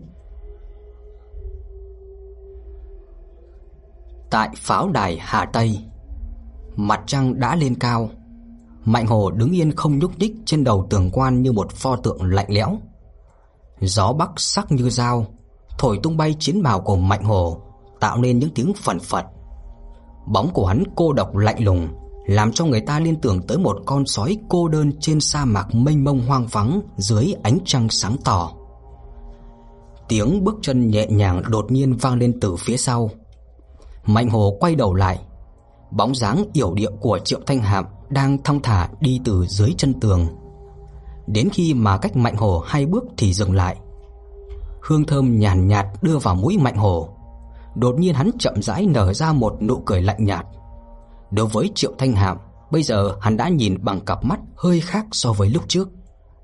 Tại pháo đài Hà Tây, mặt trăng đã lên cao. Mạnh Hồ đứng yên không nhúc nhích trên đầu tường quan như một pho tượng lạnh lẽo. Gió bắc sắc như dao thổi tung bay chiến bào của Mạnh Hồ, tạo nên những tiếng phẩn phật. Bóng của hắn cô độc lạnh lùng, làm cho người ta liên tưởng tới một con sói cô đơn trên sa mạc mênh mông hoang vắng dưới ánh trăng sáng tỏ. Tiếng bước chân nhẹ nhàng đột nhiên vang lên từ phía sau. Mạnh Hồ quay đầu lại, bóng dáng yểu điệu của Triệu Thanh Hạm đang thong thả đi từ dưới chân tường. Đến khi mà cách Mạnh Hồ hai bước thì dừng lại. Hương thơm nhàn nhạt, nhạt đưa vào mũi Mạnh Hồ. Đột nhiên hắn chậm rãi nở ra một nụ cười lạnh nhạt. Đối với Triệu Thanh Hạm, bây giờ hắn đã nhìn bằng cặp mắt hơi khác so với lúc trước.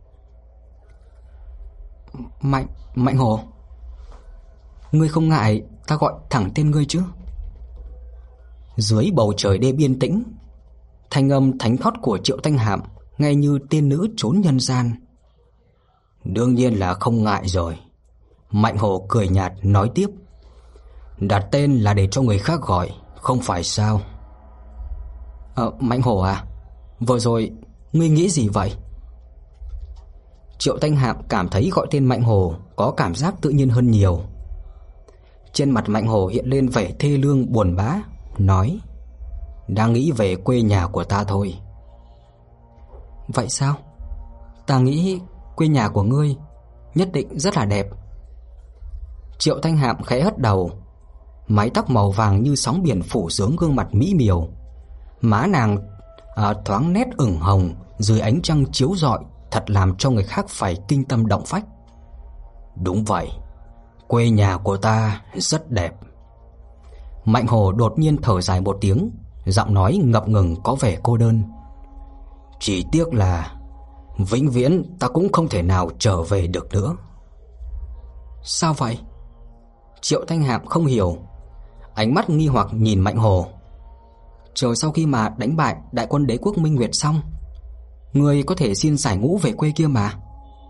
Mạnh, Mạnh Hồ, ngươi không ngại ta gọi thẳng tên ngươi chứ? Dưới bầu trời đêm yên tĩnh, thanh âm thánh thót của Triệu Thanh Hạm nghe như tiên nữ trốn nhân gian. Đương nhiên là không ngại rồi. Mạnh Hồ cười nhạt nói tiếp, đặt tên là để cho người khác gọi, không phải sao? Ờ, Mạnh Hồ à, vừa rồi ngươi nghĩ gì vậy? Triệu Thanh Hạm cảm thấy gọi tên Mạnh Hồ có cảm giác tự nhiên hơn nhiều. Trên mặt Mạnh Hồ hiện lên vẻ thê lương buồn bã, nói, đang nghĩ về quê nhà của ta thôi. Vậy sao? Ta nghĩ quê nhà của ngươi nhất định rất là đẹp. Triệu Thanh Hạm khẽ hất đầu. Mái tóc màu vàng như sóng biển phủ xuống gương mặt mỹ miều. Má nàng à, thoáng nét ửng hồng dưới ánh trăng chiếu rọi, thật làm cho người khác phải kinh tâm động phách. Đúng vậy, quê nhà của ta rất đẹp. Mạnh Hồ đột nhiên thở dài một tiếng, giọng nói ngập ngừng có vẻ cô đơn. Chỉ tiếc là vĩnh viễn ta cũng không thể nào trở về được nữa. Sao vậy? Triệu Thanh Hạm không hiểu, ánh mắt nghi hoặc nhìn Mạnh Hồ. Chờ sau khi mà đánh bại đại quân Đế quốc Minh Nguyệt xong, ngươi có thể xin giải ngũ về quê kia mà.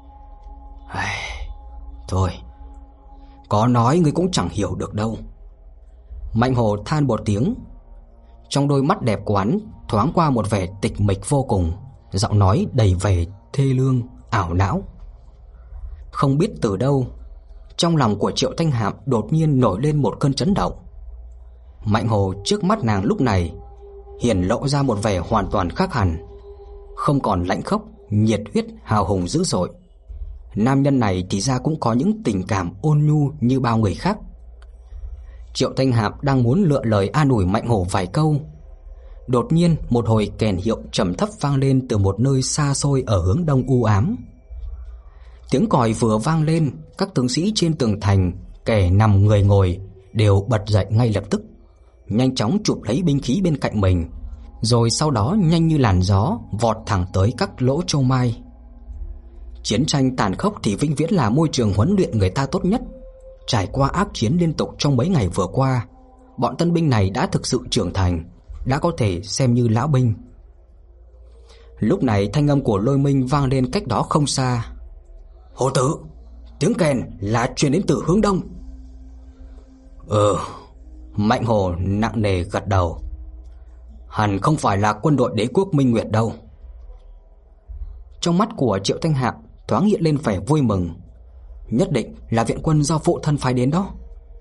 Thôi, có nói ngươi cũng chẳng hiểu được đâu. Mạnh Hồ than một tiếng. Trong đôi mắt đẹp của hắn thoáng qua một vẻ tịch mịch vô cùng, giọng nói đầy vẻ thê lương, ảo não. Không biết từ đâu, trong lòng của Triệu Thanh Hạm đột nhiên nổi lên một cơn chấn động. Mạnh Hồ trước mắt nàng lúc này hiển lộ ra một vẻ hoàn toàn khác hẳn, không còn lạnh khốc, nhiệt huyết, hào hùng dữ dội. Nam nhân này thì ra cũng có những tình cảm ôn nhu như bao người khác. Triệu Thanh Hạm đang muốn lựa lời an ủi Mạnh Hồ vài câu, đột nhiên một hồi kèn hiệu trầm thấp vang lên từ một nơi xa xôi ở hướng đông u ám. Tiếng còi vừa vang lên, các tướng sĩ trên tường thành, kẻ nằm người ngồi đều bật dậy ngay lập tức, nhanh chóng chụp lấy binh khí bên cạnh mình, rồi sau đó nhanh như làn gió vọt thẳng tới các lỗ châu mai. Chiến tranh tàn khốc thì vĩnh viễn là môi trường huấn luyện người ta tốt nhất. Trải qua ác chiến liên tục trong mấy ngày vừa qua, bọn tân binh này đã thực sự trưởng thành, đã có thể xem như lão binh. Lúc này thanh âm của Lôi Minh vang lên cách đó không xa. Hồ tử, tiếng kèn là truyền đến từ hướng đông. Ừ, Mạnh Hồ nặng nề gật đầu. Hẳn không phải là quân đội Đế quốc Minh Nguyệt đâu. Trong mắt của Triệu Thanh Hạm thoáng hiện lên vẻ vui mừng. Nhất định là viện quân do phụ thân phái đến đó.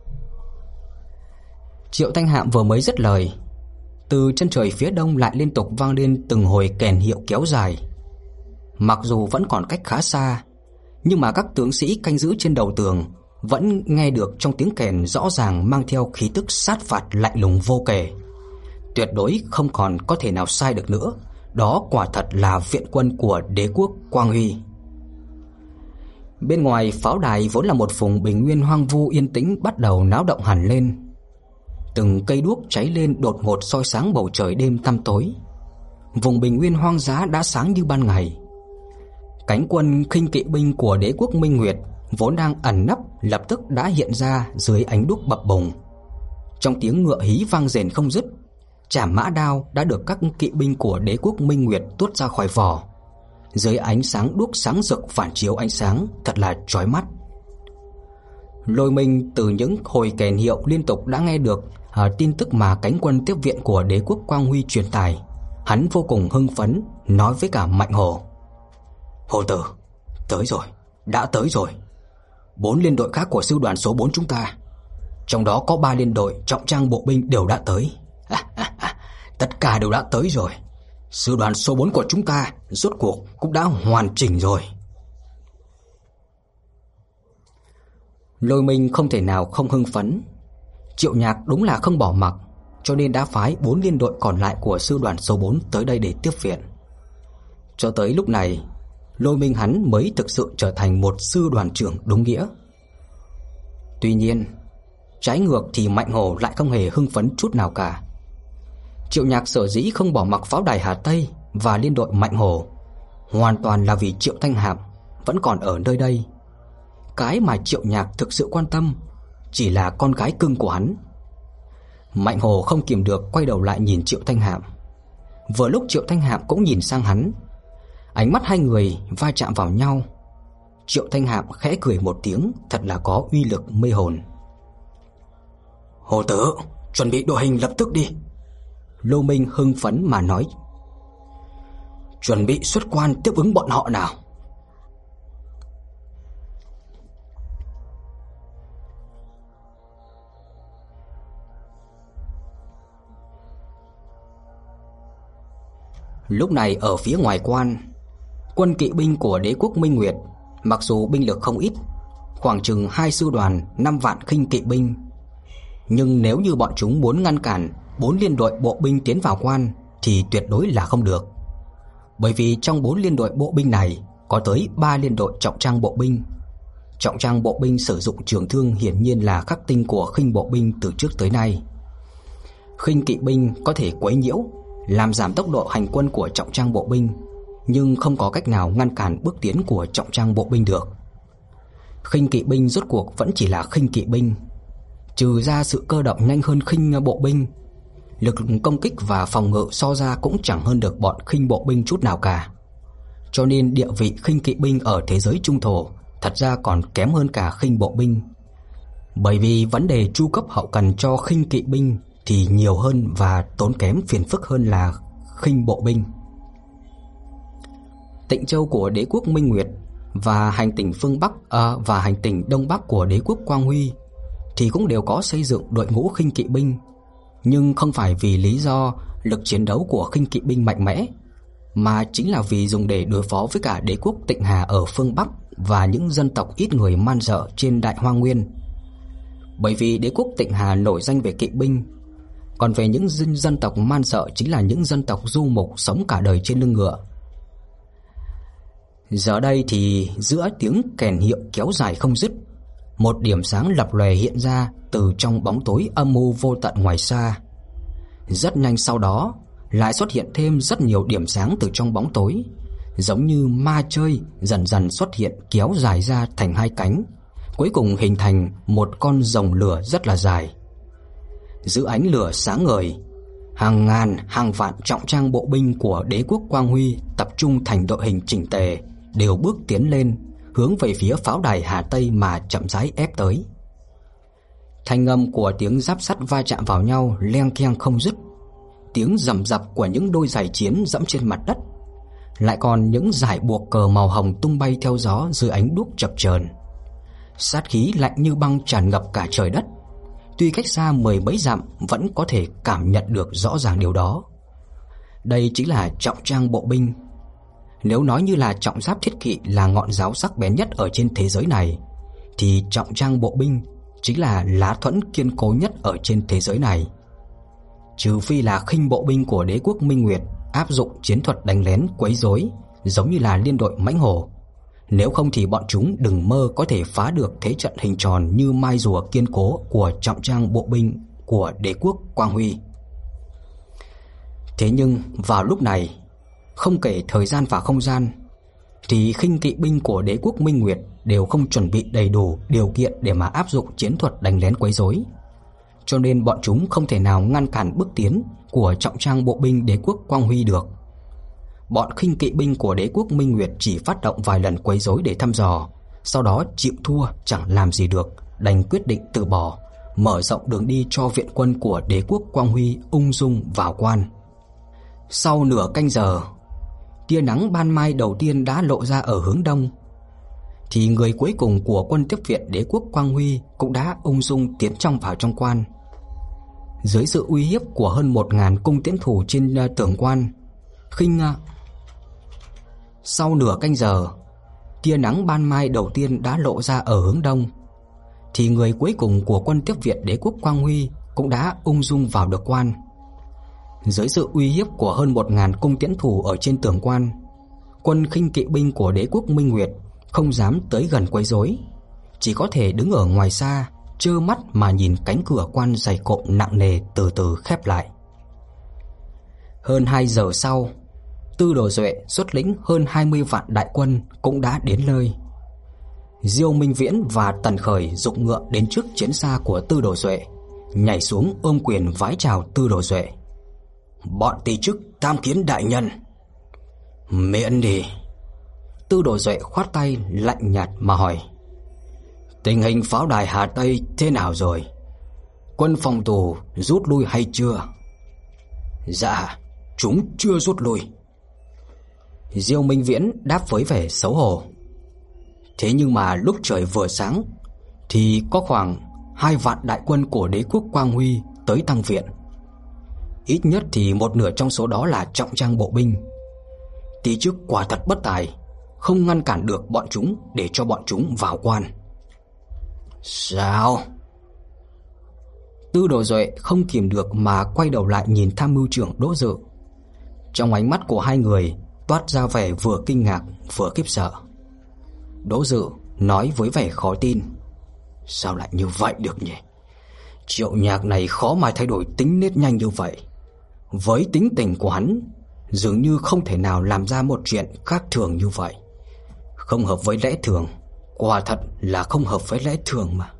Triệu Thanh Hạm vừa mới dứt lời, từ chân trời phía đông lại liên tục vang lên từng hồi kèn hiệu kéo dài. Mặc dù vẫn còn cách khá xa, nhưng mà các tướng sĩ canh giữ trên đầu tường vẫn nghe được trong tiếng kèn rõ ràng mang theo khí tức sát phạt lạnh lùng vô kể. Tuyệt đối không còn có thể nào sai được nữa. Đó quả thật là viện quân của Đế quốc Quang Huy. Bên ngoài pháo đài vốn là một vùng bình nguyên hoang vu yên tĩnh bắt đầu náo động hẳn lên. Từng cây đuốc cháy lên đột ngột soi sáng bầu trời đêm tăm tối. Vùng bình nguyên hoang dã đã sáng như ban ngày. Cánh quân khinh kỵ binh của Đế quốc Minh Nguyệt vốn đang ẩn nấp lập tức đã hiện ra dưới ánh đuốc bập bùng. Trong tiếng ngựa hí vang rền không dứt, trảm mã đao đã được các kỵ binh của Đế quốc Minh Nguyệt tuốt ra khỏi vỏ. Dưới ánh sáng đuốc sáng rực phản chiếu ánh sáng thật là chói mắt. Lôi Minh từ những hồi kèn hiệu liên tục đã nghe được à, tin tức mà cánh quân tiếp viện của Đế quốc Quang Huy truyền tải. Hắn vô cùng hưng phấn, nói với cả Mạnh Hồ: Hồ tử, tới rồi, đã tới rồi. Bốn liên đội khác của sư đoàn số bốn chúng ta, trong đó có ba liên đội trọng trang bộ binh đều đã tới. Tất cả đều đã tới rồi. Sư đoàn số bốn của chúng ta rốt cuộc cũng đã hoàn chỉnh rồi. Lôi Minh không thể nào không hưng phấn. Triệu Nhạc đúng là không bỏ mặc, cho nên đã phái bốn liên đội còn lại của sư đoàn số bốn tới đây để tiếp viện. Cho tới lúc này, Lôi Minh hắn mới thực sự trở thành một sư đoàn trưởng đúng nghĩa. Tuy nhiên, trái ngược thì Mạnh Hồ lại không hề hưng phấn chút nào cả. Triệu Nhạc sở dĩ không bỏ mặc pháo đài Hà Tây và liên đội Mạnh Hồ hoàn toàn là vì Triệu Thanh Hạm vẫn còn ở nơi đây. Cái mà Triệu Nhạc thực sự quan tâm chỉ là con gái cưng của hắn. Mạnh Hồ không kìm được quay đầu lại nhìn Triệu Thanh Hạm. Vừa lúc Triệu Thanh Hạm cũng nhìn sang hắn, ánh mắt hai người va chạm vào nhau. Triệu Thanh Hạm khẽ cười một tiếng thật là có uy lực mê hồn. Hồ tử, chuẩn bị đội hình lập tức đi. Lô Minh hưng phấn mà nói. Chuẩn bị xuất quan tiếp ứng bọn họ nào. Lúc này ở phía ngoài quan, quân kỵ binh của Đế quốc Minh Nguyệt mặc dù binh lực không ít, khoảng chừng hai sư đoàn năm vạn khinh kỵ binh, nhưng nếu như bọn chúng muốn ngăn cản bốn liên đội bộ binh tiến vào quan thì tuyệt đối là không được. Bởi vì trong bốn liên đội bộ binh này có tới ba liên đội trọng trang bộ binh. Trọng trang bộ binh sử dụng trường thương hiển nhiên là khắc tinh của khinh bộ binh từ trước tới nay. Khinh kỵ binh có thể quấy nhiễu, làm giảm tốc độ hành quân của trọng trang bộ binh, nhưng không có cách nào ngăn cản bước tiến của trọng trang bộ binh được. Khinh kỵ binh rốt cuộc vẫn chỉ là khinh kỵ binh, trừ ra sự cơ động nhanh hơn khinh bộ binh, lực công kích và phòng ngự so ra cũng chẳng hơn được bọn khinh bộ binh chút nào cả. Cho nên địa vị khinh kỵ binh ở thế giới trung thổ thật ra còn kém hơn cả khinh bộ binh. Bởi vì vấn đề chu cấp hậu cần cho khinh kỵ binh thì nhiều hơn và tốn kém phiền phức hơn là khinh bộ binh. Tịnh châu của đế quốc Minh Nguyệt và hành tỉnh phương Bắc à, và hành tỉnh Đông Bắc của đế quốc Quang Huy thì cũng đều có xây dựng đội ngũ khinh kỵ binh, nhưng không phải vì lý do lực chiến đấu của khinh kỵ binh mạnh mẽ, mà chính là vì dùng để đối phó với cả đế quốc Tịnh Hà ở phương Bắc và những dân tộc ít người man dợ trên Đại Hoang Nguyên. Bởi vì đế quốc Tịnh Hà nổi danh về kỵ binh, còn về những dân, dân tộc man dợ chính là những dân tộc du mục sống cả đời trên lưng ngựa. Giờ đây thì giữa tiếng kèn hiệu kéo dài không dứt, một điểm sáng lập lòe hiện ra từ trong bóng tối âm u vô tận ngoài xa. Rất nhanh sau đó lại xuất hiện thêm rất nhiều điểm sáng từ trong bóng tối, giống như ma chơi dần dần xuất hiện kéo dài ra thành hai cánh, cuối cùng hình thành một con rồng lửa rất là dài. Dưới ánh lửa sáng ngời, hàng ngàn hàng vạn trọng trang bộ binh của đế quốc Quang Huy tập trung thành đội hình chỉnh tề, đều bước tiến lên, hướng về phía pháo đài Hà Tây mà chậm rãi ép tới. Thanh âm của tiếng giáp sắt va chạm vào nhau leng keng không dứt, tiếng rầm rập của những đôi giày chiến dẫm trên mặt đất, lại còn những dải buộc cờ màu hồng tung bay theo gió dưới ánh đuốc chập chờn. Sát khí lạnh như băng tràn ngập cả trời đất, tuy cách xa mười mấy dặm vẫn có thể cảm nhận được rõ ràng điều đó. Đây chính là trọng trang bộ binh. Nếu nói như là trọng giáp thiết kỵ là ngọn giáo sắc bén nhất ở trên thế giới này, thì trọng trang bộ binh chính là lá thuẫn kiên cố nhất ở trên thế giới này. Trừ phi là khinh bộ binh của đế quốc Minh Nguyệt áp dụng chiến thuật đánh lén quấy rối giống như là liên đội mãnh hổ, nếu không thì bọn chúng đừng mơ có thể phá được thế trận hình tròn như mai rùa kiên cố của trọng trang bộ binh của đế quốc Quang Huy. Thế nhưng vào lúc này, không kể thời gian và không gian, thì khinh kỵ binh của đế quốc Minh Nguyệt đều không chuẩn bị đầy đủ điều kiện để mà áp dụng chiến thuật đánh lén quấy rối, cho nên bọn chúng không thể nào ngăn cản bước tiến của trọng trang bộ binh đế quốc Quang Huy được. Bọn khinh kỵ binh của đế quốc Minh Nguyệt chỉ phát động vài lần quấy rối để thăm dò, sau đó chịu thua chẳng làm gì được, đành quyết định từ bỏ, mở rộng đường đi cho viện quân của đế quốc Quang Huy ung dung vào quan. Sau nửa canh giờ, tia nắng ban mai đầu tiên đã lộ ra ở hướng đông, thì người cuối cùng của quân tiếp viện đế quốc Quang Huy cũng đã ung dung tiến trong vào trong quan. Dưới sự uy hiếp của hơn một ngàn cung tiễn thủ trên tường quan, khinh Sau nửa canh giờ, tia nắng ban mai đầu tiên đã lộ ra ở hướng đông, thì người cuối cùng của quân tiếp viện đế quốc Quang Huy cũng đã ung dung vào được quan. Dưới sự uy hiếp của hơn một ngàn cung tiễn thủ ở trên tường quan, quân khinh kỵ binh của đế quốc Minh Nguyệt không dám tới gần quấy rối, chỉ có thể đứng ở ngoài xa, trơ mắt mà nhìn cánh cửa quan dày cộm nặng nề từ từ khép lại. Hơn hai giờ sau, Tư Đồ Duệ xuất lĩnh hơn hai mươi vạn đại quân cũng đã đến nơi. Diêu Minh Viễn và Tần Khởi giục ngựa đến trước chiến xa của Tư Đồ Duệ, nhảy xuống ôm quyền vái chào Tư Đồ Duệ. Bọn tỳ chức tham kiến đại nhân. Miễn đi. Tư Đồ Duệ khoát tay lạnh nhạt mà hỏi. Tình hình pháo đài Hà Tây thế nào rồi? Quân phòng thủ rút lui hay chưa? Dạ, chúng chưa rút lui. Diêu Minh Viễn đáp với vẻ xấu hổ. Thế nhưng mà lúc trời vừa sáng thì có khoảng hai vạn đại quân của đế quốc Quang Huy tới tăng viện. Ít nhất thì một nửa trong số đó là trọng trang bộ binh. Tí chức quả thật bất tài, không ngăn cản được bọn chúng để cho bọn chúng vào quan. Sao? Tư Đồ Duệ không kìm được mà quay đầu lại nhìn tham mưu trưởng Đỗ Dự. Trong ánh mắt của hai người toát ra vẻ vừa kinh ngạc vừa khiếp sợ. Đỗ Dự nói với vẻ khó tin. Sao lại như vậy được nhỉ? Triệu Nhạc này khó mà thay đổi tính nết nhanh như vậy. Với tính tình của hắn, dường như không thể nào làm ra một chuyện khác thường như vậy. Không hợp với lẽ thường, quả thật là không hợp với lẽ thường mà.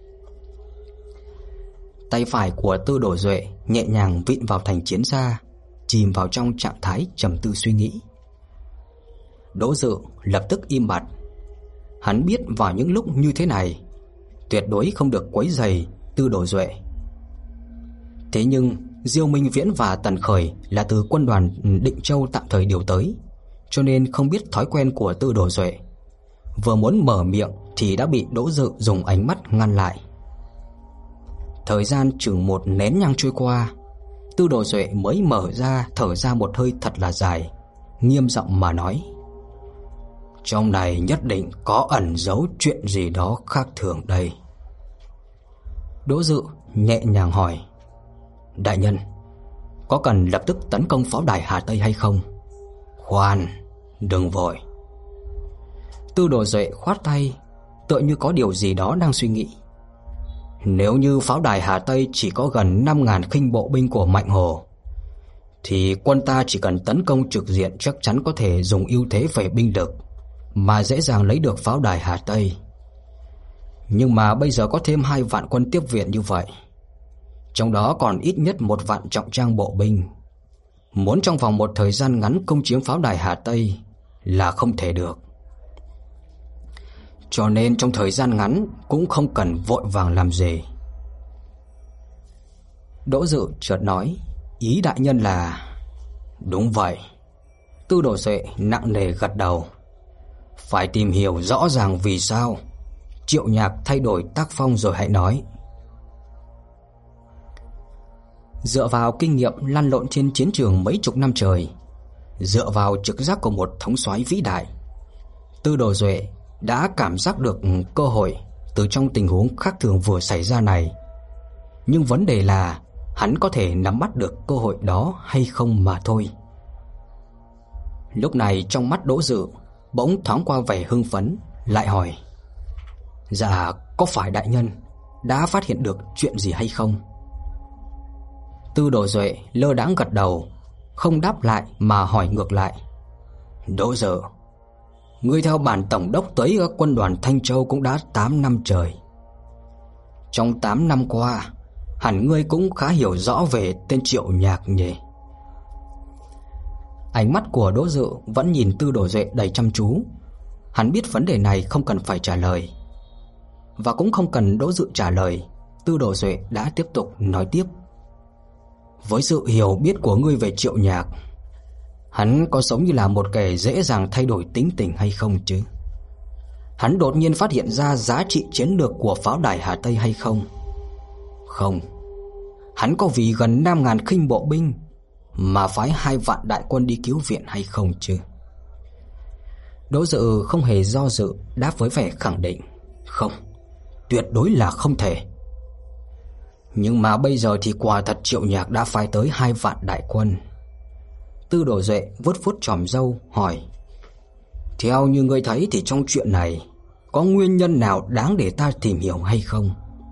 Tay phải của Tư Đồ Duệ nhẹ nhàng vịn vào thành chiến xa, chìm vào trong trạng thái trầm tư suy nghĩ. Đỗ Dự lập tức im bặt. Hắn biết vào những lúc như thế này tuyệt đối không được quấy rầy Tư Đồ Duệ. Thế nhưng Diêu Minh Viễn và Tần Khởi là từ quân đoàn Định Châu tạm thời điều tới, cho nên không biết thói quen của Tư Đồ Duệ. Vừa muốn mở miệng thì đã bị Đỗ Dự dùng ánh mắt ngăn lại. Thời gian chừng một nén nhang trôi qua, Tư Đồ Duệ mới mở ra thở ra một hơi thật là dài, nghiêm giọng mà nói: trong này nhất định có ẩn giấu chuyện gì đó khác thường đây. Đỗ Dự nhẹ nhàng hỏi: đại nhân, có cần lập tức tấn công pháo đài Hà Tây hay không? Khoan, đừng vội. Tư Đồ Duệ khoát tay, tựa như có điều gì đó đang suy nghĩ. Nếu như pháo đài Hà Tây chỉ có gần năm ngàn khinh bộ binh của Mạnh Hồ, thì quân ta chỉ cần tấn công trực diện chắc chắn có thể dùng ưu thế về binh lực mà dễ dàng lấy được pháo đài Hà Tây. Nhưng mà bây giờ có thêm hai vạn quân tiếp viện như vậy, trong đó còn ít nhất một vạn trọng trang bộ binh. Muốn trong vòng một thời gian ngắn công chiếm pháo đài Hà Tây là không thể được. Cho nên trong thời gian ngắn cũng không cần vội vàng làm gì. Đỗ Dự chợt nói: ý đại nhân là... Đúng vậy. Tư Đồ Duệ nặng nề gật đầu. Phải tìm hiểu rõ ràng vì sao Triệu Nhạc thay đổi tác phong rồi hãy nói. Dựa vào kinh nghiệm lăn lộn trên chiến trường mấy chục năm trời, dựa vào trực giác của một thống soái vĩ đại, Tư Đồ Duệ đã cảm giác được cơ hội từ trong tình huống khác thường vừa xảy ra này. Nhưng vấn đề là hắn có thể nắm bắt được cơ hội đó hay không mà thôi. Lúc này trong mắt Đỗ Dự bỗng thoáng qua vẻ hưng phấn, lại hỏi: dạ, có phải đại nhân đã phát hiện được chuyện gì hay không? Tư Đồ Duệ lơ đãng gật đầu, không đáp lại mà hỏi ngược lại: Đỗ Dự, ngươi theo bản tổng đốc tới quân đoàn Thanh Châu cũng đã tám năm trời. Trong tám năm qua, hẳn ngươi cũng khá hiểu rõ về tên Triệu Nhạc nhỉ? Ánh mắt của Đỗ Dự vẫn nhìn Tư Đồ Duệ đầy chăm chú. Hắn biết vấn đề này không cần phải trả lời, và cũng không cần Đỗ Dự trả lời. Tư Đồ Duệ đã tiếp tục nói tiếp: với sự hiểu biết của ngươi về Triệu Nhạc, hắn có giống như là một kẻ dễ dàng thay đổi tính tình hay không chứ? Hắn đột nhiên phát hiện ra giá trị chiến lược của pháo đài Hà Tây hay không? Không. Hắn có vì gần năm ngàn khinh bộ binh mà phái hai vạn đại quân đi cứu viện hay không chứ? Đỗ Dự không hề do dự đáp với vẻ khẳng định: không, tuyệt đối là không thể. Nhưng mà bây giờ thì quả thật Triệu Nhạc đã phái tới hai vạn đại quân. Tư Đồ Duệ vuốt vuốt chòm râu hỏi: theo như ngươi thấy thì trong chuyện này có nguyên nhân nào đáng để ta tìm hiểu hay không?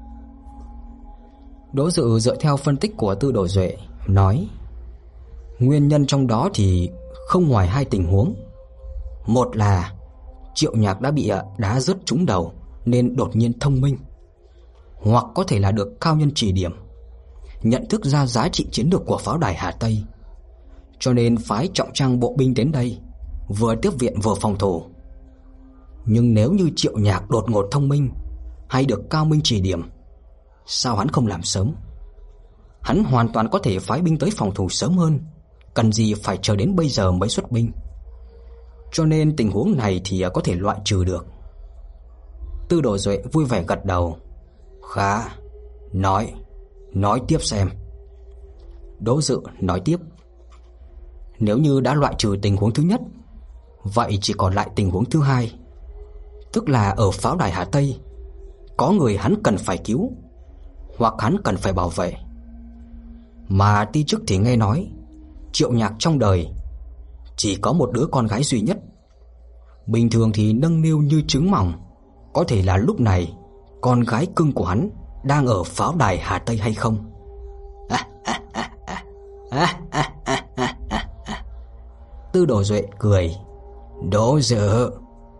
Đỗ Dự dựa theo phân tích của Tư Đồ Duệ nói: nguyên nhân trong đó thì không ngoài hai tình huống. Một là Triệu Nhạc đã bị đá rớt trúng đầu nên đột nhiên thông minh, hoặc có thể là được cao nhân chỉ điểm, nhận thức ra giá trị chiến lược của pháo đài Hà Tây, cho nên phái trọng trang bộ binh đến đây, vừa tiếp viện vừa phòng thủ. Nhưng nếu như Triệu Nhạc đột ngột thông minh hay được cao minh chỉ điểm, sao hắn không làm sớm? Hắn hoàn toàn có thể phái binh tới phòng thủ sớm hơn, cần gì phải chờ đến bây giờ mới xuất binh. Cho nên tình huống này thì có thể loại trừ được. Tư Đồ Duệ vui vẻ gật đầu: khá, nói, nói tiếp xem. Đỗ Dự nói tiếp: nếu như đã loại trừ tình huống thứ nhất, vậy chỉ còn lại tình huống thứ hai, tức là ở pháo đài Hà Tây có người hắn cần phải cứu, hoặc hắn cần phải bảo vệ. Mà ti chức thì nghe nói Triệu Nhạc trong đời chỉ có một đứa con gái duy nhất. Bình thường thì nâng niu như trứng mỏng, có thể là lúc này con gái cưng của hắn đang ở pháo đài Hà Tây hay không? À, à, à, à, à, à, à, à, à. Tư Đồ Duệ cười: Đỗ Dự,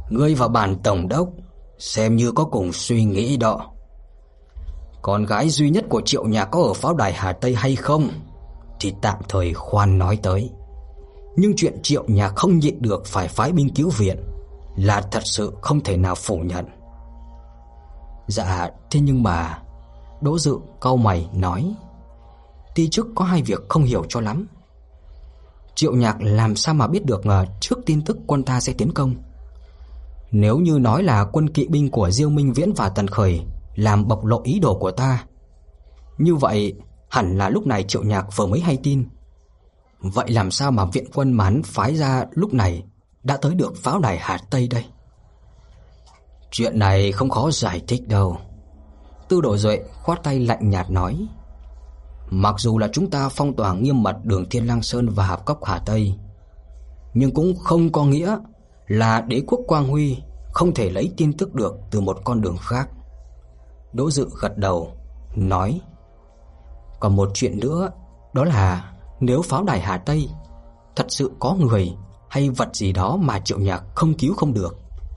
ngươi và bản tổng đốc xem như có cùng suy nghĩ đó. Con gái duy nhất của Triệu Nhạc có ở pháo đài Hà Tây hay không thì tạm thời khoan nói tới, nhưng chuyện Triệu Nhạc không nhịn được phải phái binh cứu viện là thật sự không thể nào phủ nhận. Dạ, thế nhưng mà... Đỗ Dự cau mày nói, ti chức có hai việc không hiểu cho lắm. Triệu Nhạc làm sao mà biết được trước tin tức quân ta sẽ tiến công? Nếu như nói là quân kỵ binh của Diêu Minh Viễn và Tần Khởi làm bộc lộ ý đồ của ta, như vậy hẳn là lúc này Triệu Nhạc vừa mới hay tin. Vậy làm sao mà viện quân mà hắn phái ra lúc này đã tới được pháo đài Hà Tây đây? Chuyện này không khó giải thích đâu. Tư Đồ Duệ khoát tay lạnh nhạt nói, mặc dù là chúng ta phong tỏa nghiêm mật đường Thiên Lang Sơn và Hạp Cốc Hà Tây, nhưng cũng không có nghĩa là đế quốc Quang Huy không thể lấy tin tức được từ một con đường khác. Đỗ Dự gật đầu nói, còn một chuyện nữa, đó là nếu pháo đài Hà Tây thật sự có người hay vật gì đó mà Triệu Nhạc không cứu không được,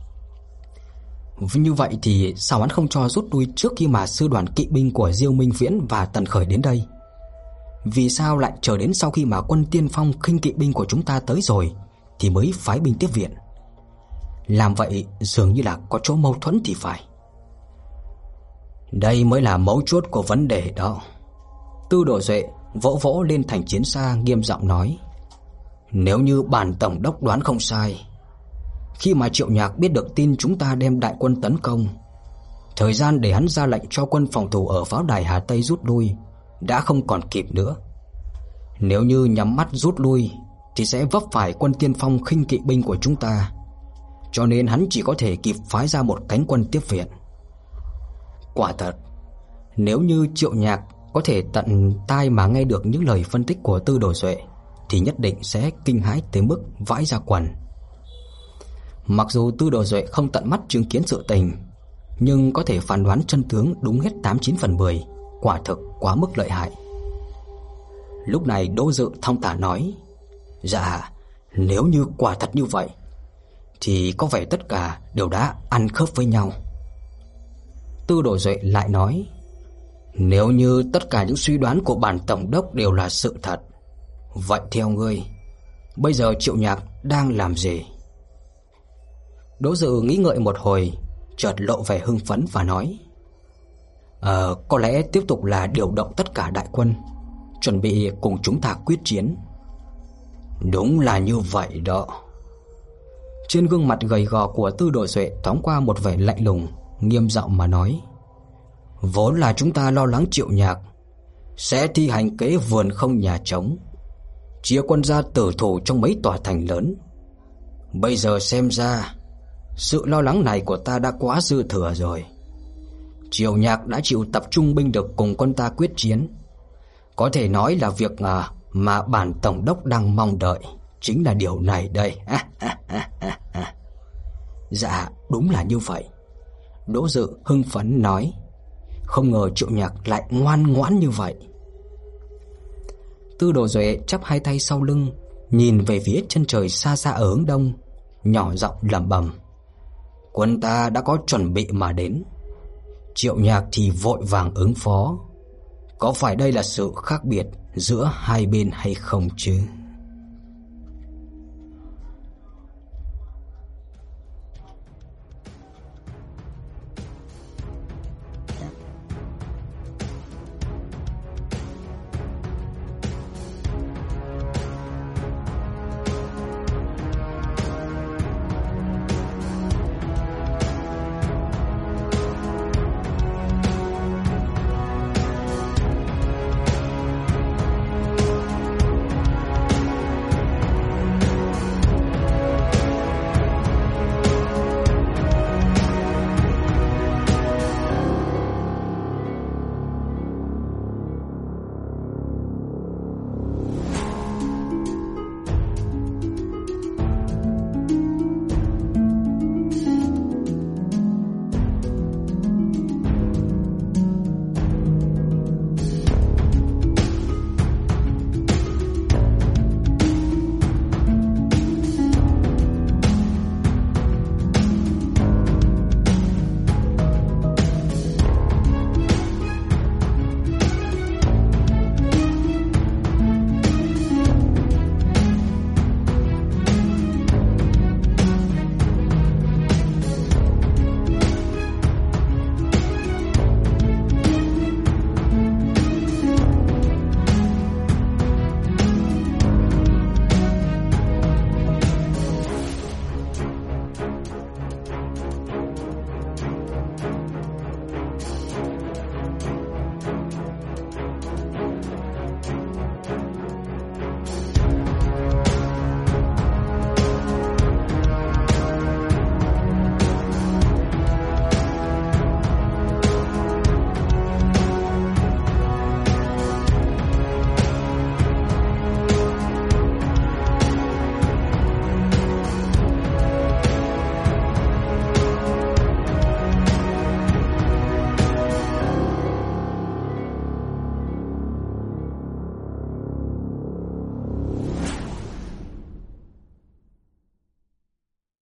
như vậy thì sao hắn không cho rút lui trước khi mà sư đoàn kỵ binh của Diêu Minh Viễn và Tần Khởi đến đây? Vì sao lại chờ đến sau khi mà quân tiên phong khinh kỵ binh của chúng ta tới rồi thì mới phái binh tiếp viện? Làm vậy dường như là có chỗ mâu thuẫn thì phải. Đây mới là mấu chốt của vấn đề đó. Tư Đồ Duệ vỗ vỗ lên thành chiến xa nghiêm giọng nói, nếu như bản tổng đốc đoán không sai, khi mà Triệu Nhạc biết được tin chúng ta đem đại quân tấn công, thời gian để hắn ra lệnh cho quân phòng thủ ở pháo đài Hà Tây rút lui đã không còn kịp nữa. Nếu như nhắm mắt rút lui thì sẽ vấp phải quân tiên phong khinh kỵ binh của chúng ta, cho nên hắn chỉ có thể kịp phái ra một cánh quân tiếp viện. Quả thật, nếu như Triệu Nhạc có thể tận tai mà nghe được những lời phân tích của Tư Đồ Duệ thì nhất định sẽ kinh hãi tới mức vãi ra quần. Mặc dù Tư Đồ Duệ không tận mắt chứng kiến sự tình, nhưng có thể phán đoán chân tướng đúng hết tám chín phần mười, quả thực quá mức lợi hại. Lúc này Đỗ Dự thong thả nói, dạ, nếu như quả thật như vậy thì có vẻ tất cả đều đã ăn khớp với nhau. Tư Đồ Duệ lại nói, nếu như tất cả những suy đoán của bản tổng đốc đều là sự thật, vậy theo ngươi, bây giờ Triệu Nhạc đang làm gì? Đỗ Dự nghĩ ngợi một hồi, chợt lộ vẻ hưng phấn và nói, Ờ, có lẽ tiếp tục là điều động tất cả đại quân, chuẩn bị cùng chúng ta quyết chiến. Đúng là như vậy đó. Trên gương mặt gầy gò của Tư Đồ Duệ thoáng qua một vẻ lạnh lùng, nghiêm giọng mà nói, vốn là chúng ta lo lắng Triệu Nhạc sẽ thi hành kế vườn không nhà trống, chia quân ra tử thủ trong mấy tòa thành lớn. Bây giờ xem ra sự lo lắng này của ta đã quá dư thừa rồi. Triệu Nhạc đã chịu tập trung binh lực cùng quân ta quyết chiến. Có thể nói là việc à, mà bản tổng đốc đang mong đợi chính là điều này đây. Dạ, đúng là như vậy. Đỗ Dự hưng phấn nói, không ngờ Triệu Nhạc lại ngoan ngoãn như vậy. Tư Đồ Duệ chắp hai tay sau lưng, nhìn về phía chân trời xa xa ở hướng đông, nhỏ giọng lẩm bẩm, quân ta đã có chuẩn bị mà đến, Triệu Nhạc thì vội vàng ứng phó. Có phải đây là sự khác biệt giữa hai bên hay không chứ?